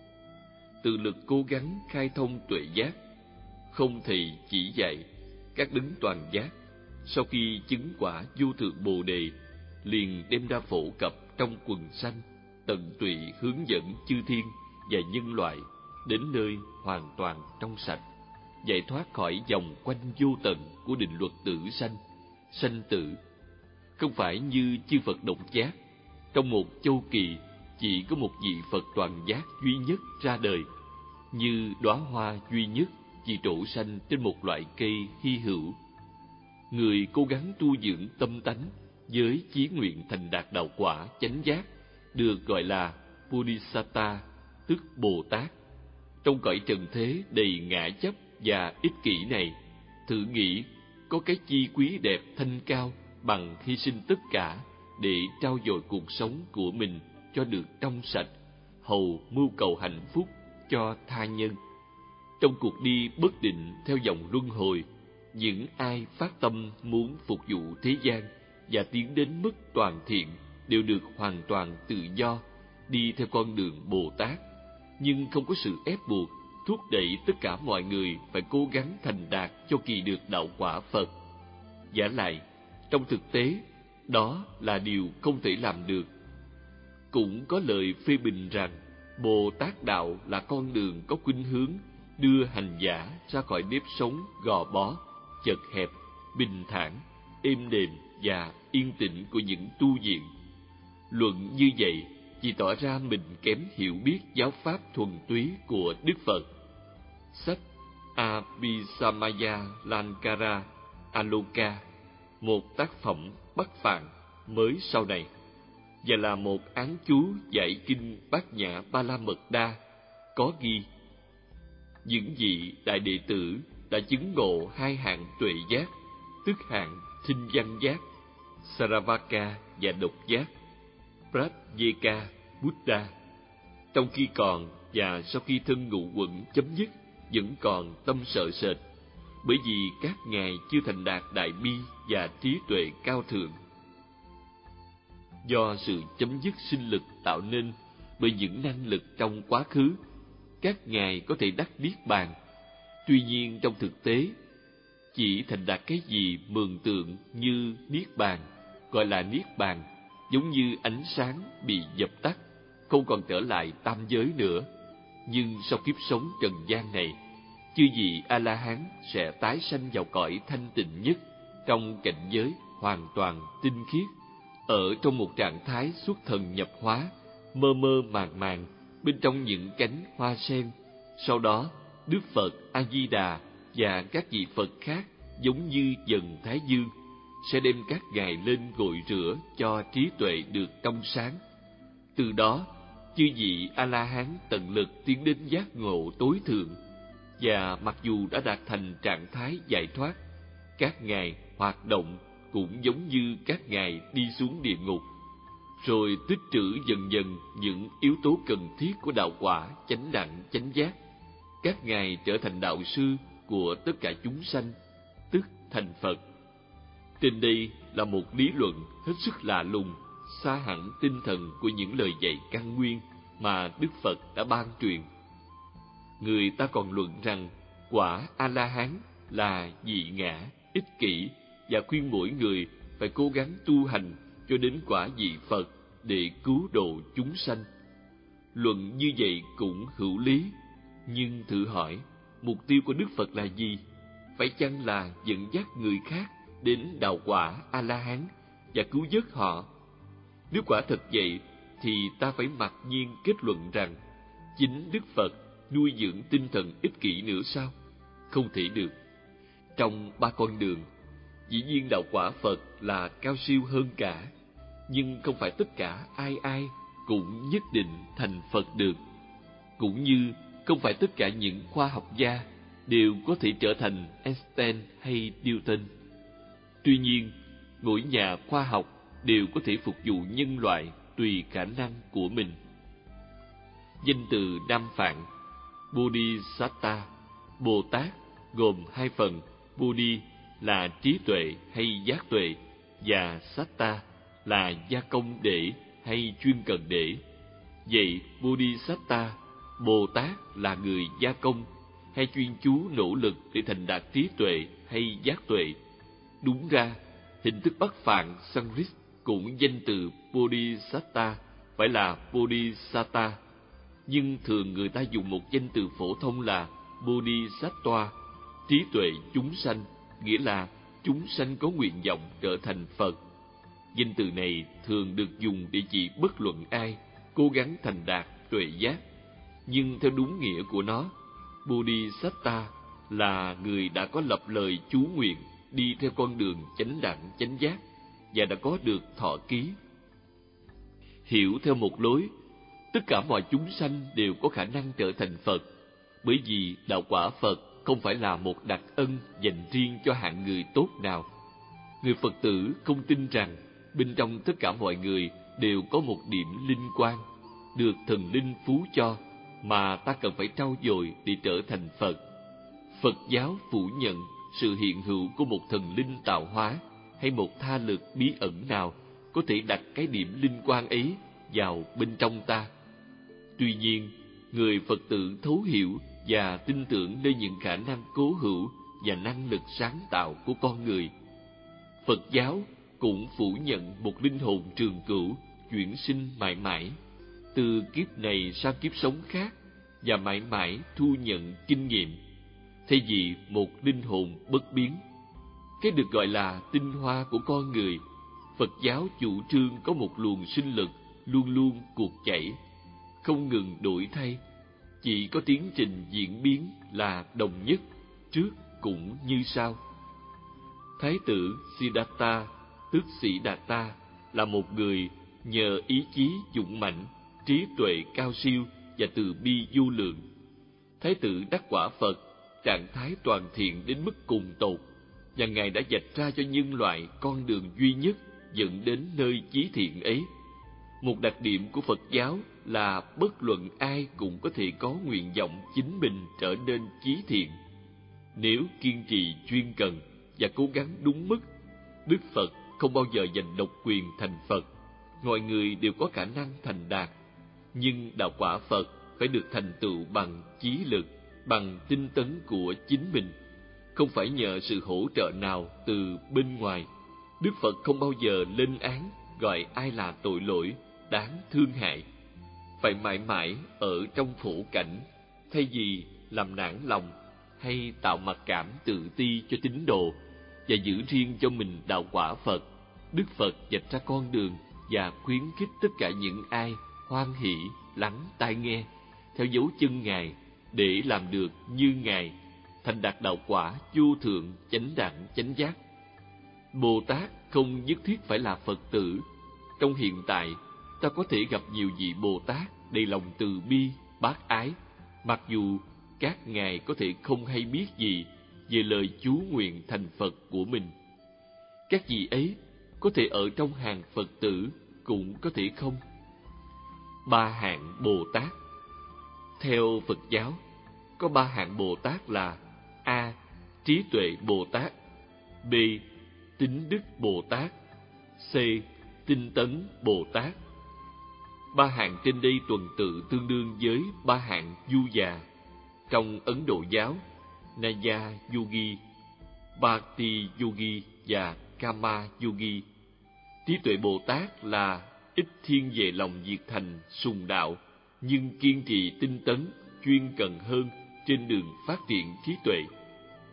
Tự lực cố gắng khai thông tuệ giác, không thầy chỉ dạy. Các đấng toàn giác sau khi chứng quả vô thượng Bồ Đề liền đem ra phổ cập trong quần sanh, tận tụy hướng dẫn chư thiên và nhân loại đến nơi hoàn toàn trong sạch, giải thoát khỏi vòng quanh vô tận của định luật tử sanh, sanh tử. Không phải như chư Phật độc giác, trong một châu kỳ chỉ có một vị Phật toàn giác duy nhất ra đời, như đóa hoa duy nhất chỉ trổ xanh trên một loại cây hy hữu. Người cố gắng tu dưỡng tâm tánh với chí nguyện thành đạt đạo quả chánh giác được gọi là Bodhisatta, tức Bồ Tát. Trong cõi trần thế đầy ngã chấp và ích kỷ này, thử nghĩ có cái chi quý đẹp thanh cao bằng hy sinh tất cả để trau dồi cuộc sống của mình cho được trong sạch, hầu mưu cầu hạnh phúc cho tha nhân. Trong cuộc đi bất định theo dòng luân hồi, những ai phát tâm muốn phục vụ thế gian và tiến đến mức toàn thiện đều được hoàn toàn tự do đi theo con đường Bồ Tát, nhưng không có sự ép buộc thúc đẩy tất cả mọi người phải cố gắng thành đạt cho kỳ được đạo quả Phật. Vả lại, trong thực tế, đó là điều không thể làm được. Cũng có lời phê bình rằng Bồ Tát đạo là con đường có khuynh hướng đưa hành giả ra khỏi nếp sống gò bó, chật hẹp, bình thản, êm đềm và yên tĩnh của những tu viện. Luận như vậy chỉ tỏ ra mình kém hiểu biết giáo pháp thuần túy của Đức Phật. Sách Abhisamaya Lankara Aloka, một tác phẩm Bắc Phạn mới sau này, và là một án chú giải kinh Bát Nhã Ba La Mật Đa, có ghi: những vị đại đệ tử đã chứng ngộ hai hạng tuệ giác, tức hạng thinh văn giác, Saravaka, và độc giác, Pratyeka Buddha, trong khi còn và sau khi thân ngũ uẩn chấm dứt vẫn còn tâm sợ sệt, bởi vì các ngài chưa thành đạt đại bi và trí tuệ cao thượng. Do sự chấm dứt sinh lực tạo nên bởi những năng lực trong quá khứ, các ngài có thể đắc niết bàn. Tuy nhiên trong thực tế, chỉ thành đạt cái gì mường tượng như niết bàn, gọi là niết bàn, giống như ánh sáng bị dập tắt, không còn trở lại tam giới nữa. Nhưng sau kiếp sống trần gian này, chư vị A-la-hán sẽ tái sanh vào cõi thanh tịnh nhất, trong cảnh giới hoàn toàn tinh khiết, ở trong một trạng thái xuất thần nhập hóa, mơ mơ màng màng bên trong những cánh hoa sen. Sau đó, Đức Phật A-di-đà và các vị Phật khác giống như dần thái dương sẽ đem các ngài lên gội rửa cho trí tuệ được trong sáng. Từ đó, chư vị A-la-hán tận lực tiến đến giác ngộ tối thượng, và mặc dù đã đạt thành trạng thái giải thoát, các ngài hoạt động cũng giống như các ngài đi xuống địa ngục, rồi tích trữ dần dần những yếu tố cần thiết của đạo quả chánh đẳng chánh giác. Các ngài trở thành đạo sư của tất cả chúng sanh, tức thành Phật. Trên đây là một lý luận hết sức lạ lùng, xa hẳn tinh thần của những lời dạy căn nguyên mà Đức Phật đã ban truyền. Người ta còn luận rằng quả A-la-hán là dị ngã, ích kỷ, và khuyên mỗi người phải cố gắng tu hành cho đến quả vị Phật để cứu độ chúng sanh. Luận như vậy cũng hữu lý, nhưng thử hỏi, mục tiêu của Đức Phật là gì? phải chăng là dẫn dắt người khác đến đạo quả A-la-hán và cứu vớt họ? Nếu quả thật vậy, thì ta phải mặc nhiên kết luận rằng chính Đức Phật nuôi dưỡng tinh thần ích kỷ nữa sao? Không thể được. Trong ba con đường, dĩ nhiên đạo quả Phật là cao siêu hơn cả, nhưng không phải tất cả ai ai cũng nhất định thành Phật được. Cũng như không phải tất cả những khoa học gia đều có thể trở thành Einstein hay Newton. Tuy nhiên, mỗi nhà khoa học đều có thể phục vụ nhân loại tùy khả năng của mình. Danh từ Nam Phạn Bodhisatta, Bồ Tát, gồm hai phần: Bodhi là trí tuệ hay giác tuệ, và Satta là gia công để hay chuyên cần để. Vậy Bodhisatta, Bồ Tát là người gia công hay chuyên chú nỗ lực để thành đạt trí tuệ hay giác tuệ? Đúng ra, hình thức Bắc Phạn Sanskrit cũng danh từ Bodhisatta phải là Bodhisatta, nhưng thường người ta dùng một danh từ phổ thông là Bodhisattva, trí tuệ chúng sanh, nghĩa là chúng sanh có nguyện vọng trở thành Phật. Danh từ này thường được dùng để chỉ bất luận ai cố gắng thành đạt tuệ giác, nhưng theo đúng nghĩa của nó, Bodhisatta là người đã có lập lời chú nguyện đi theo con đường chánh đẳng chánh giác và đã có được thọ ký. Hiểu theo một lối, tất cả mọi chúng sanh đều có khả năng trở thành Phật, bởi vì đạo quả Phật không phải là một đặc ân dành riêng cho hạng người tốt nào. Người Phật tử không tin rằng bên trong tất cả mọi người đều có một điểm linh quan được thần linh phú cho mà ta cần phải trau dồi để trở thành Phật. Phật giáo phủ nhận sự hiện hữu của một thần linh tạo hóa hay một tha lực bí ẩn nào có thể đặt cái điểm linh quan ấy vào bên trong ta. Tuy nhiên, người Phật tử thấu hiểu và tin tưởng nơi những khả năng cố hữu và năng lực sáng tạo của con người. Phật giáo cũng phủ nhận một linh hồn trường cửu, chuyển sinh mãi mãi, từ kiếp này sang kiếp sống khác, và mãi mãi thu nhận kinh nghiệm, thay vì một linh hồn bất biến. Cái được gọi là tinh hoa của con người, Phật giáo chủ trương có một luồng sinh lực luôn luôn cuộc chảy, không ngừng đổi thay, chỉ có tiến trình diễn biến là đồng nhất, trước cũng như sau. Thái tử Siddhartha, tức Sĩ Đạt Ta, là một người nhờ ý chí dũng mãnh, trí tuệ cao siêu và từ bi vô lượng. Thái tử đắc quả Phật, trạng thái toàn thiện đến mức cùng tột, và Ngài đã vạch ra cho nhân loại con đường duy nhất dẫn đến nơi chí thiện ấy. Một đặc điểm của Phật giáo là bất luận ai cũng có thể có nguyện vọng chính mình trở nên chí thiện. Nếu kiên trì chuyên cần và cố gắng đúng mức, Đức Phật không bao giờ giành độc quyền thành Phật. Mọi người đều có khả năng thành đạt, nhưng đạo quả Phật phải được thành tựu bằng chí lực, bằng tinh tấn của chính mình, không phải nhờ sự hỗ trợ nào từ bên ngoài. Đức Phật không bao giờ lên án gọi ai là tội lỗi, đáng thương hại. Phải mãi mãi ở trong khổ cảnh, thay vì làm nản lòng hay tạo mặc cảm tự ti cho tín đồ và giữ riêng cho mình đạo quả Phật. Đức Phật vạch ra con đường và khuyến khích tất cả những ai hoan hỷ lắng tai nghe theo dấu chân Ngài để làm được như Ngài, thành đạt đạo quả vô thượng chánh đẳng chánh giác. Bồ Tát không nhất thiết phải là Phật tử. Trong hiện tại, ta có thể gặp nhiều vị Bồ Tát đầy lòng từ bi, bác ái, mặc dù các ngài có thể không hay biết gì về lời chú nguyện thành Phật của mình. Các vị ấy có thể ở trong hàng Phật tử, cũng có thể không. Ba hạng Bồ Tát. Theo Phật giáo, có ba hạng Bồ Tát là: A. Trí tuệ Bồ Tát, B. Tín đức Bồ Tát, C. Tinh tấn Bồ Tát. Ba hạng trên đây tuần tự tương đương với ba hạng du già. Trong Ấn Độ giáo, Naya Yogi, Bhakti Yogi và Kama Yogi. Trí tuệ Bồ Tát là ít thiên về lòng diệt thành sùng đạo, nhưng kiên trì tinh tấn, chuyên cần hơn trên đường phát triển trí tuệ.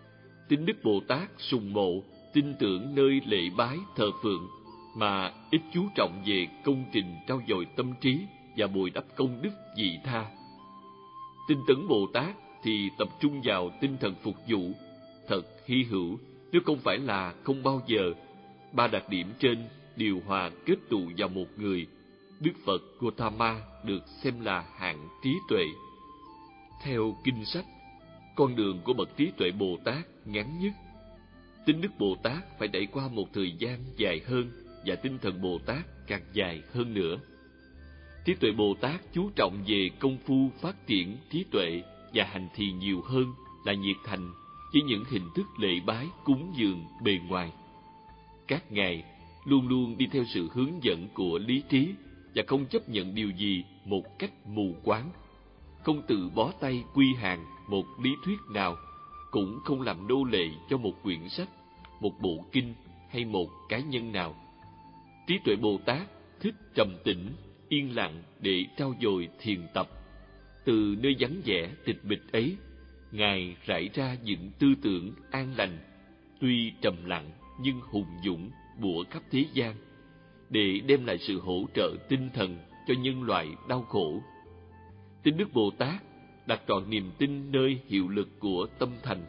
Tín Đức Bồ Tát sùng mộ, tin tưởng nơi lễ bái thờ phượng, mà ít chú trọng về công trình trau dồi tâm trí và bồi đắp công đức vị tha. Tinh tấn Bồ Tát thì tập trung vào tinh thần phục vụ, thật hy hữu nếu không phải là không bao giờ. Ba đặc điểm trên điều hòa kết tụ vào một người. Đức Phật Gautama được xem là hạng trí tuệ. Theo kinh sách, con đường của bậc trí tuệ Bồ Tát ngắn nhất. Tín Đức Bồ Tát phải trải qua một thời gian dài hơn, và tinh thần Bồ Tát càng dài hơn nữa. Trí tuệ Bồ Tát chú trọng về công phu phát triển trí tuệ và hành trì nhiều hơn là nhiệt thành với những hình thức lễ bái cúng dường bề ngoài. Các ngài luôn luôn đi theo sự hướng dẫn của lý trí và không chấp nhận điều gì một cách mù quáng, không tự bó tay quy hàng một lý thuyết nào, cũng không làm nô lệ cho một quyển sách, một bộ kinh hay một cá nhân nào. Trí tuệ Bồ Tát thích trầm tĩnh, yên lặng để trau dồi thiền tập. Từ nơi vắng vẻ tịch mịch ấy, ngài rải ra những tư tưởng an lành, tuy trầm lặng nhưng hùng dũng bủa khắp thế gian, để đem lại sự hỗ trợ tinh thần cho nhân loại đau khổ. Tín Đức Bồ Tát đặt trọn niềm tin nơi hiệu lực của tâm thành.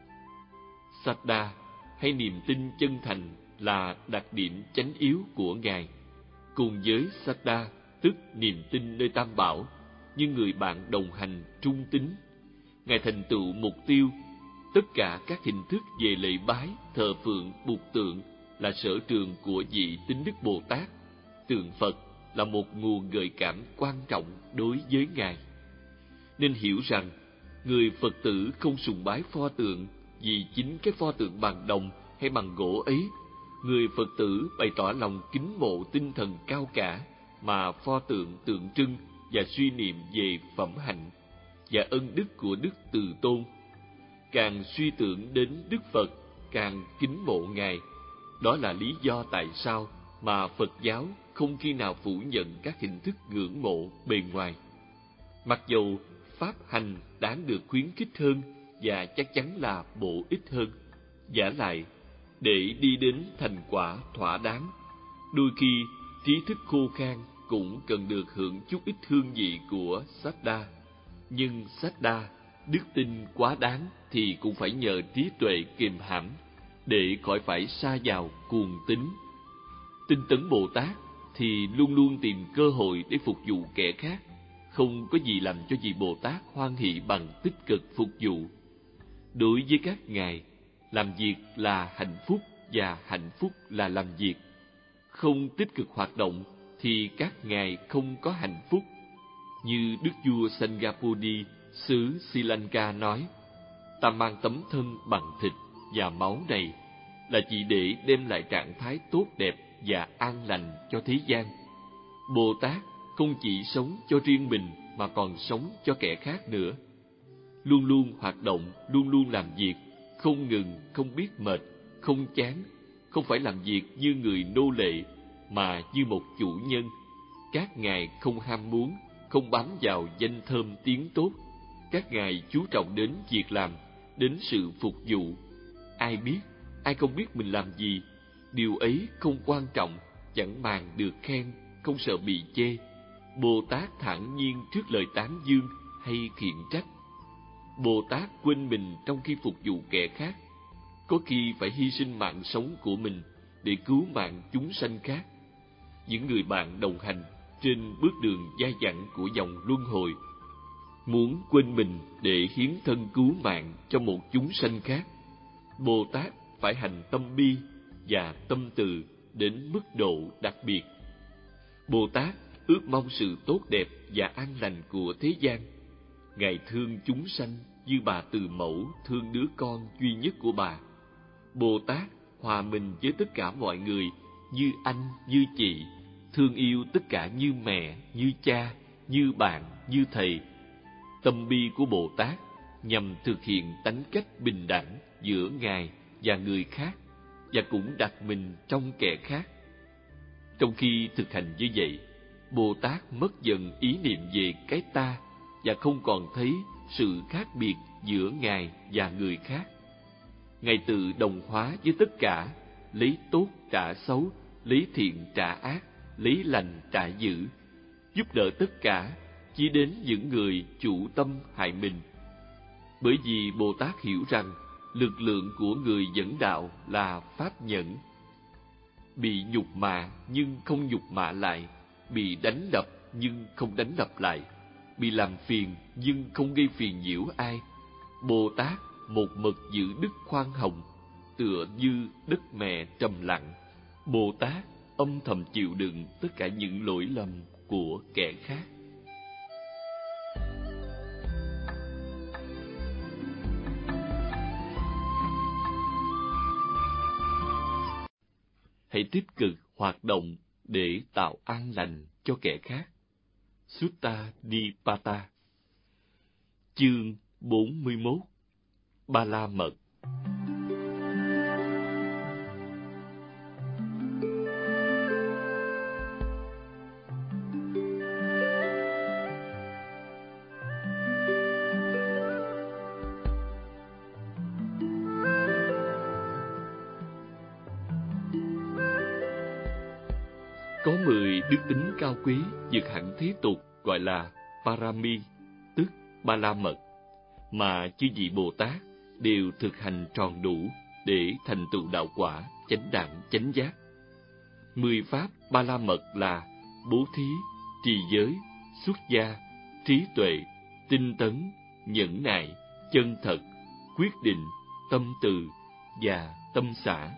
Saddha hay niềm tin chân thành là đặc điểm chánh yếu của ngài. Cùng với Saddha, tức niềm tin nơi Tam Bảo, như người bạn đồng hành trung tín, ngài thành tựu mục tiêu. Tất cả các hình thức về lễ bái, thờ phượng, bục tượng là sở trường của vị Tín Đức Bồ Tát. Tượng Phật là một nguồn gợi cảm quan trọng đối với ngài. Nên hiểu rằng, người Phật tử không sùng bái pho tượng vì chính cái pho tượng bằng đồng hay bằng gỗ ấy. Người Phật tử bày tỏ lòng kính mộ tinh thần cao cả mà pho tượng tượng trưng, và suy niệm về phẩm hạnh và ân đức của Đức Từ Tôn. Càng suy tưởng đến Đức Phật, càng kính mộ ngài. Đó là lý do tại sao mà Phật giáo không khi nào phủ nhận các hình thức ngưỡng mộ bề ngoài. Mặc dầu pháp hành đáng được khuyến khích hơn và chắc chắn là bổ ích hơn. Vả lại, để đi đến thành quả thỏa đáng, đôi khi trí thức khô khan cũng cần được hưởng chút ít hương vị của Saddha. Nhưng Saddha, đức tin quá đáng thì cũng phải nhờ trí tuệ kiềm hãm, để khỏi phải sa vào cuồng tín. Tinh tấn Bồ Tát thì luôn luôn tìm cơ hội để phục vụ kẻ khác. Không có gì làm cho vị Bồ Tát hoan hỷ bằng tích cực phục vụ. Đối với các ngài, làm việc là hạnh phúc và hạnh phúc là làm việc. Không tích cực hoạt động thì các ngài không có hạnh phúc. Như Đức vua Sangapudi xứ Sri Lanka nói, ta mang tấm thân bằng thịt và máu này là chỉ để đem lại trạng thái tốt đẹp và an lành cho thế gian. Bồ Tát không chỉ sống cho riêng mình mà còn sống cho kẻ khác nữa. Luôn luôn hoạt động, luôn luôn làm việc, không ngừng, không biết mệt, không chán, không phải làm việc như người nô lệ, mà như một chủ nhân. Các ngài không ham muốn, không bám vào danh thơm tiếng tốt. Các ngài chú trọng đến việc làm, đến sự phục vụ. Ai biết, ai không biết mình làm gì, điều ấy không quan trọng, chẳng màng được khen, không sợ bị chê. Bồ Tát thản nhiên trước lời tán dương hay khiển trách. Bồ Tát quên mình trong khi phục vụ kẻ khác, có khi phải hy sinh mạng sống của mình để cứu mạng chúng sanh khác. Những người bạn đồng hành trên bước đường dai dẳng của dòng luân hồi, muốn quên mình để hiến thân cứu mạng cho một chúng sanh khác, Bồ Tát phải hành tâm bi và tâm từ đến mức độ đặc biệt. Bồ Tát ước mong sự tốt đẹp và an lành của thế gian. Ngài thương chúng sanh như bà từ mẫu thương đứa con duy nhất của bà. Bồ Tát hòa mình với tất cả mọi người như anh, như chị, thương yêu tất cả như mẹ, như cha, như bạn, như thầy. Tâm bi của Bồ Tát nhằm thực hiện tánh cách bình đẳng giữa Ngài và người khác, và cũng đặt mình trong kẻ khác. Trong khi thực hành như vậy, Bồ Tát mất dần ý niệm về cái ta và không còn thấy sự khác biệt giữa Ngài và người khác. Ngài tự đồng hóa với tất cả, lấy tốt trả xấu, lấy thiện trả ác, lấy lành trả dữ, giúp đỡ tất cả, chỉ đến những người chủ tâm hại mình. Bởi vì Bồ Tát hiểu rằng lực lượng của người dẫn đạo là pháp nhẫn. Bị nhục mạ nhưng không nhục mạ lại, bị đánh đập nhưng không đánh đập lại, bị làm phiền nhưng không gây phiền nhiễu ai. Bồ Tát một mực giữ đức khoan hồng, tựa như đất mẹ trầm lặng. Bồ Tát âm thầm chịu đựng tất cả những lỗi lầm của kẻ khác. Hãy tích cực hoạt động để tạo an lành cho kẻ khác. Sutta Nipata. Chương bốn mươi mốt. Ba La Mật. Có mười đức tính cao quý vượt hẳn thế tục gọi là Parami, tức Ba La Mật, mà chư vị Bồ Tát đều thực hành tròn đủ để thành tựu đạo quả chánh đẳng chánh giác. Mười pháp Ba La Mật là bố thí, trì giới, xuất gia, trí tuệ, tinh tấn, nhẫn nại, chân thật, quyết định, tâm từ và tâm xả.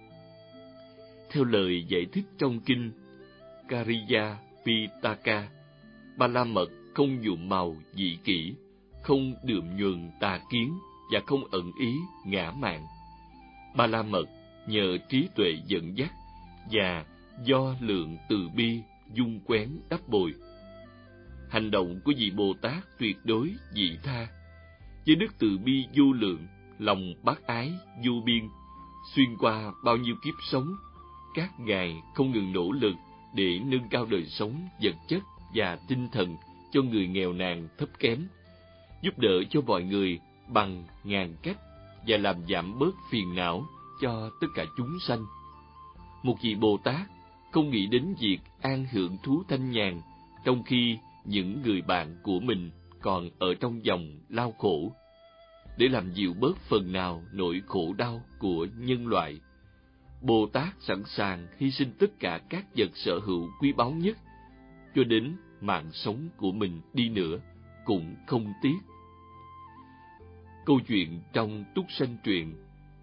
Theo lời giải thích trong kinh Kariya Pitaka, Ba La Mật không nhuộm màu dị kỷ, không đượm nhuần tà kiến và không ẩn ý ngã mạn. Ba La Mật nhờ trí tuệ dẫn dắt và do lượng từ bi dung quén đắp bồi. Hành động của vị Bồ Tát tuyệt đối vị tha, với đức từ bi vô lượng, lòng bác ái vô biên, xuyên qua bao nhiêu kiếp sống, các ngài không ngừng nỗ lực để nâng cao đời sống vật chất và tinh thần cho người nghèo nàn thấp kém, giúp đỡ cho mọi người bằng ngàn cách và làm giảm bớt phiền não cho tất cả chúng sanh. Một vị Bồ Tát không nghĩ đến việc an hưởng thú thanh nhàn trong khi những người bạn của mình còn ở trong dòng lao khổ. Để làm dịu bớt phần nào nỗi khổ đau của nhân loại, Bồ Tát sẵn sàng hy sinh tất cả các vật sở hữu quý báu nhất, cho đến mạng sống của mình đi nữa cũng không tiếc. Câu chuyện trong Túc Sanh truyện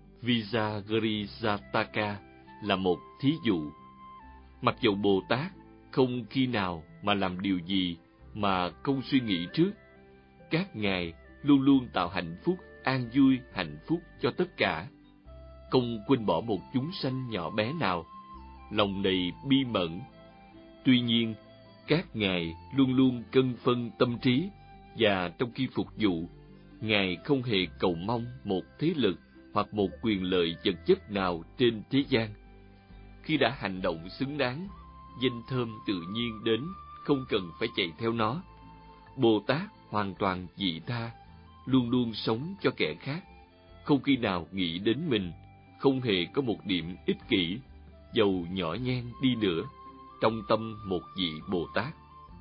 Vijayagrisataka là một thí dụ. Mặc dầu Bồ Tát không khi nào mà làm điều gì mà không suy nghĩ trước, các ngài luôn luôn tạo hạnh phúc, an vui, hạnh phúc cho tất cả, không quên bỏ một chúng sanh nhỏ bé nào, lòng này bi mẫn. Tuy nhiên, các ngài luôn luôn cân phân tâm trí, và trong khi phục vụ, ngài không hề cầu mong một thế lực hoặc một quyền lợi vật chất nào trên thế gian. Khi đã hành động xứng đáng, danh thơm tự nhiên đến, không cần phải chạy theo nó. Bồ Tát hoàn toàn vị tha, luôn luôn sống cho kẻ khác, không khi nào nghĩ đến mình, không hề có một điểm ích kỷ, dầu nhỏ nhen đi nữa, trong tâm một vị Bồ Tát.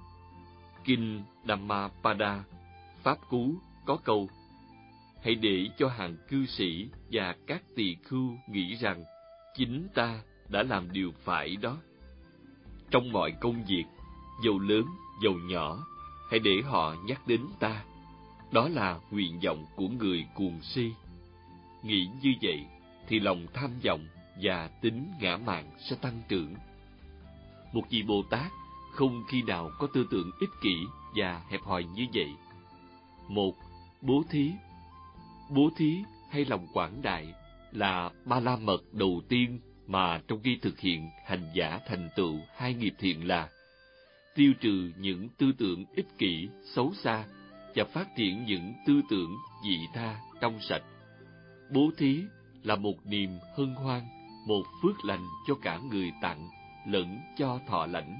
Kinh Dhammapada, Pháp Cú có câu: hãy để cho hàng cư sĩ và các tỳ khưu nghĩ rằng chính ta đã làm điều phải đó. Trong mọi công việc, dầu lớn, dầu nhỏ, hãy để họ nhắc đến ta. Đó là nguyện vọng của người cuồng si. Nghĩ như vậy, thì lòng tham vọng và tính ngã mạn sẽ tăng trưởng. Một vị Bồ Tát không khi nào có tư tưởng ích kỷ và hẹp hòi như vậy. Một, bố thí. Bố thí hay lòng quảng đại là ba la mật đầu tiên mà trong khi thực hiện hành giả thành tựu hai nghiệp thiện là tiêu trừ những tư tưởng ích kỷ, xấu xa và phát triển những tư tưởng vị tha, trong sạch. Bố thí là một niềm hân hoan, một phước lành cho cả người tặng lẫn cho thọ lãnh.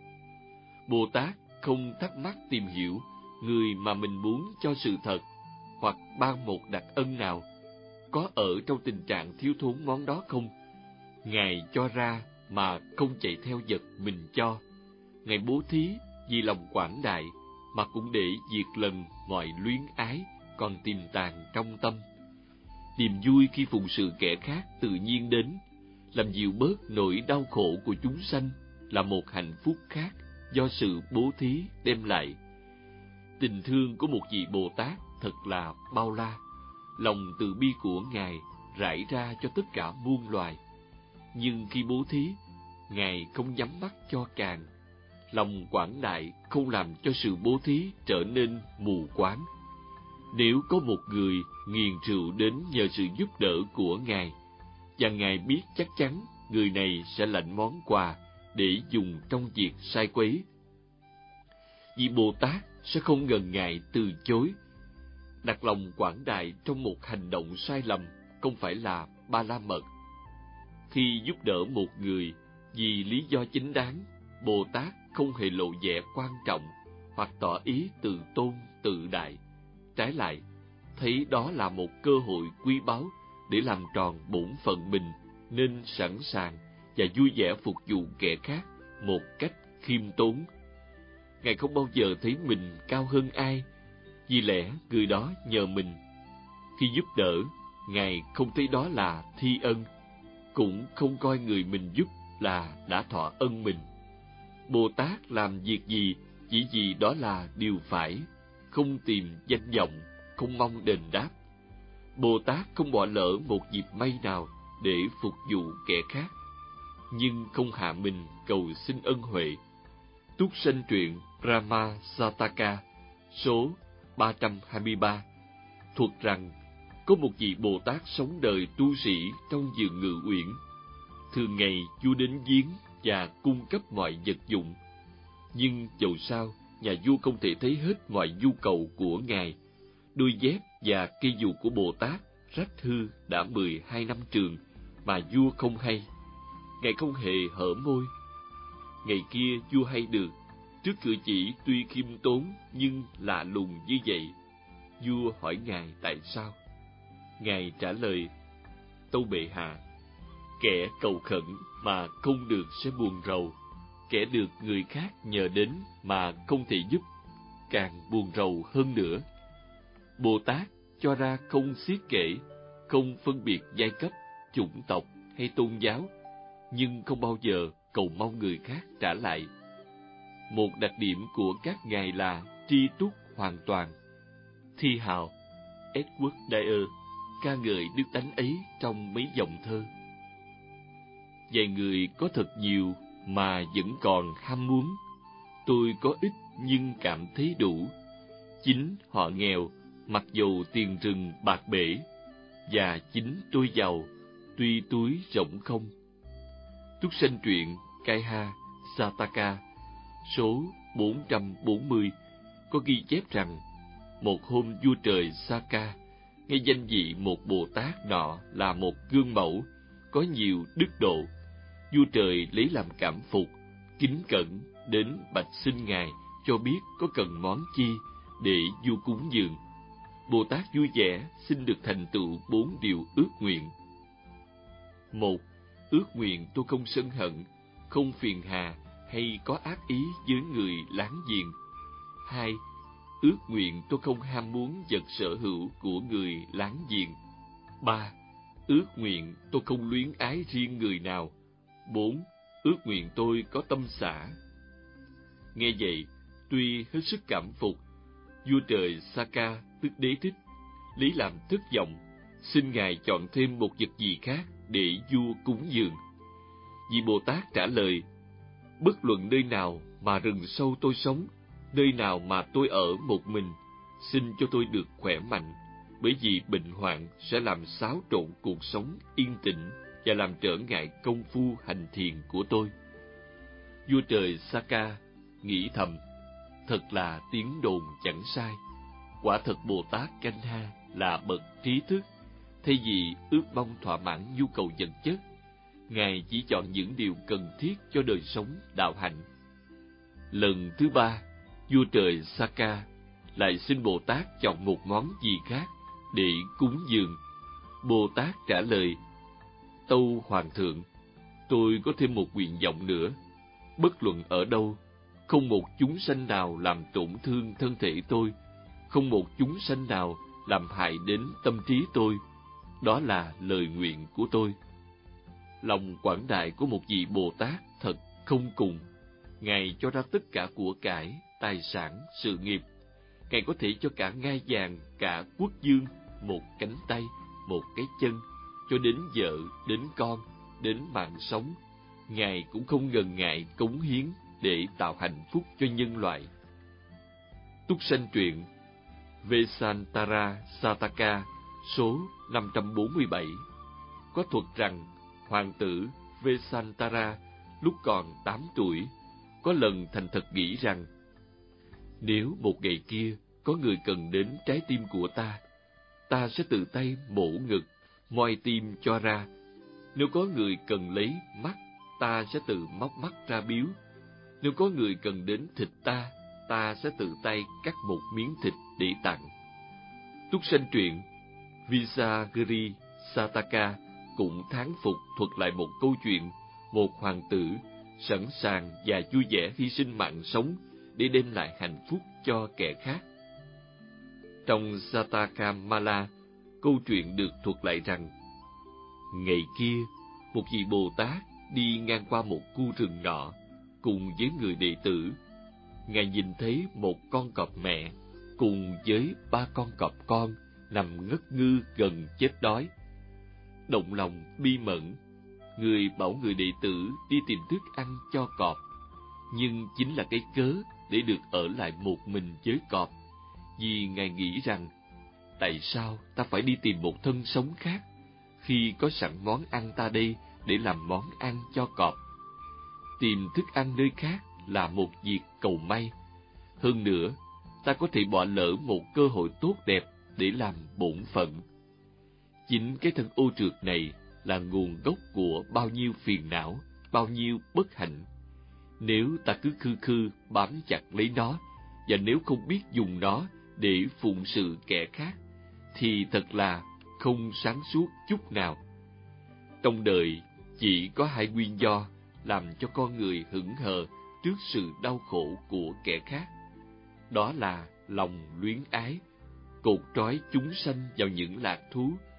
Bồ Tát không thắc mắc tìm hiểu người mà mình muốn cho sự thật, hoặc ban một đặc ân nào, có ở trong tình trạng thiếu thốn món đó không? Ngài cho ra mà không chạy theo vật mình cho. Ngài bố thí vì lòng quảng đại, mà cũng để diệt lần mọi luyến ái còn tiềm tàng trong tâm. Niềm vui khi phụng sự kẻ khác tự nhiên đến, làm dịu bớt nỗi đau khổ của chúng sanh là một hạnh phúc khác do sự bố thí đem lại. Tình thương của một vị Bồ Tát thật là bao la, lòng từ bi của Ngài rải ra cho tất cả muôn loài. Nhưng khi bố thí, Ngài không nhắm mắt cho càn. Lòng quảng đại không làm cho sự bố thí trở nên mù quáng. Nếu có một người nghiền rượu đến nhờ sự giúp đỡ của Ngài, và Ngài biết chắc chắn người này sẽ lãnh món quà để dùng trong việc sai quấy, vì Bồ Tát sẽ không ngần ngại từ chối. Đặt lòng quảng đại trong một hành động sai lầm không phải là ba la mật. Khi giúp đỡ một người vì lý do chính đáng, Bồ Tát không hề lộ vẻ quan trọng hoặc tỏ ý tự tôn tự đại. Trái lại, thấy đó là một cơ hội quý báu để làm tròn bổn phận mình, nên sẵn sàng và vui vẻ phục vụ kẻ khác một cách khiêm tốn. Ngài không bao giờ thấy mình cao hơn ai, vì lẽ người đó nhờ mình. Khi giúp đỡ, Ngài không thấy đó là thi ân, cũng không coi người mình giúp là đã thọ ân mình. Bồ Tát làm việc gì chỉ vì đó là điều phải, không tìm danh vọng, không mong đền đáp. Bồ Tát không bỏ lỡ một dịp may nào để phục vụ kẻ khác, nhưng không hạ mình cầu xin ân huệ. Túc Sanh Truyện Rama Sataka số ba trăm hai mươi ba thuật rằng có một vị Bồ Tát sống đời tu sĩ trong vườn Ngự Uyển. Thường ngày vua đến viếng và cung cấp mọi vật dụng, nhưng dầu sao nhà vua không thể thấy hết mọi nhu cầu của Ngài. Đôi dép và cây dù của Bồ Tát rách hư đã mười hai năm trường mà vua không hay. Ngài không hề hở môi. Ngày kia vua hay được, trước cử chỉ tuy khiêm tốn nhưng lạ lùng như vậy. Vua hỏi Ngài tại sao. Ngài trả lời: Tâu bệ hạ, kẻ cầu khẩn mà không được sẽ buồn rầu, kẻ được người khác nhờ đến mà không thể giúp càng buồn rầu hơn nữa. Bồ Tát cho ra không xiết kể, không phân biệt giai cấp, chủng tộc hay tôn giáo, nhưng không bao giờ cầu mong người khác trả lại. Một đặc điểm của các ngài là tri túc hoàn toàn. Thi hào Edward Dyer ca ngợi đức tánh ấy trong mấy dòng thơ. Vài người có thật nhiều mà vẫn còn ham muốn. Tôi có ít nhưng cảm thấy đủ. Chính họ nghèo, mặc dầu tiền rừng bạc bể, và chính tôi giàu, tuy túi rỗng không. Túc Sanh Truyện Kaiha Sataka số bốn trăm bốn mươi có ghi chép rằng một hôm vua trời Saka nghe danh vị một Bồ Tát nọ là một gương mẫu, có nhiều đức độ. Vua trời lấy làm cảm phục, kính cẩn đến bạch xin Ngài cho biết có cần món chi để vua cúng dường. Bồ Tát vui vẻ xin được thành tựu bốn điều ước nguyện. Một, ước nguyện tôi không sân hận, không phiền hà hay có ác ý với người láng giềng. Hai, ước nguyện tôi không ham muốn vật sở hữu của người láng giềng. Ba, ước nguyện tôi không luyến ái riêng người nào. Bốn, ước nguyện tôi có tâm xả. Nghe vậy, tuy hết sức cảm phục, vua trời Saka tức Đế Thích lấy làm thất vọng, xin Ngài chọn thêm một vật gì khác để vua cúng dường. Vị Bồ Tát trả lời: bất luận nơi nào mà rừng sâu tôi sống, nơi nào mà tôi ở một mình, xin cho tôi được khỏe mạnh, bởi vì bệnh hoạn sẽ làm xáo trộn cuộc sống yên tĩnh và làm trở ngại công phu hành thiền của tôi. Vua trời Saka nghĩ thầm: thật là tiếng đồn chẳng sai. Quả thật Bồ Tát Kanha là bậc trí thức, thay vì ước mong thỏa mãn nhu cầu vật chất, Ngài chỉ chọn những điều cần thiết cho đời sống đạo hạnh. Lần thứ ba, vua trời Saka lại xin Bồ Tát chọn một món gì khác để cúng dường. Bồ Tát trả lời: Tâu Hoàng thượng, tôi có thêm một nguyện vọng nữa. Bất luận ở đâu, không một chúng sanh nào làm tổn thương thân thể tôi, không một chúng sanh nào làm hại đến tâm trí tôi. Đó là lời nguyện của tôi. Lòng quảng đại của một vị Bồ Tát thật không cùng. Ngài cho ra tất cả của cải, tài sản, sự nghiệp. Ngài có thể cho cả ngai vàng, cả quốc dương, một cánh tay, một cái chân, cho đến vợ, đến con, đến mạng sống. Ngài cũng không ngần ngại cống hiến để tạo hạnh phúc cho nhân loại. Túc Sanh truyện Vesantara Sataka số năm trăm bốn mươi bảy có thuật rằng hoàng tử Vesantara lúc còn tám tuổi có lần thành thật nghĩ rằng nếu một ngày kia có người cần đến trái tim của ta, ta sẽ tự tay mổ ngực, moi tim cho ra. Nếu có người cần lấy mắt, ta sẽ tự móc mắt ra biếu. Nếu có người cần đến thịt ta, ta sẽ tự tay cắt một miếng thịt để tặng. Túc Sanh truyện Visagiri Sataka cũng thán phục thuật lại một câu chuyện một hoàng tử sẵn sàng và vui vẻ hy sinh mạng sống để đem lại hạnh phúc cho kẻ khác. Trong Satakamala, câu chuyện được thuật lại rằng ngày kia, một vị Bồ Tát đi ngang qua một khu rừng nọ cùng với người đệ tử. Ngài nhìn thấy một con cọp mẹ cùng với ba con cọp con nằm ngất ngư gần chết đói. Động lòng bi mẫn, người bảo người đệ tử đi tìm thức ăn cho cọp, nhưng chính là cái cớ để được ở lại một mình với cọp, vì Ngài nghĩ rằng tại sao ta phải đi tìm một thân sống khác khi có sẵn món ăn ta đây để làm món ăn cho cọp. Tìm thức ăn nơi khác là một việc cầu may. Hơn nữa, ta có thể bỏ lỡ một cơ hội tốt đẹp để làm bổn phận. Chính cái thân ô trượt này là nguồn gốc của bao nhiêu phiền não, bao nhiêu bất hạnh. Nếu ta cứ khư khư bám chặt lấy nó, và nếu không biết dùng nó để phụng sự kẻ khác, thì thật là không sáng suốt chút nào. Trong đời chỉ có hai nguyên do làm cho con người hững hờ trước sự đau khổ của kẻ khác. Đó là lòng luyến ái, cột trói chúng sanh vào những lạc thú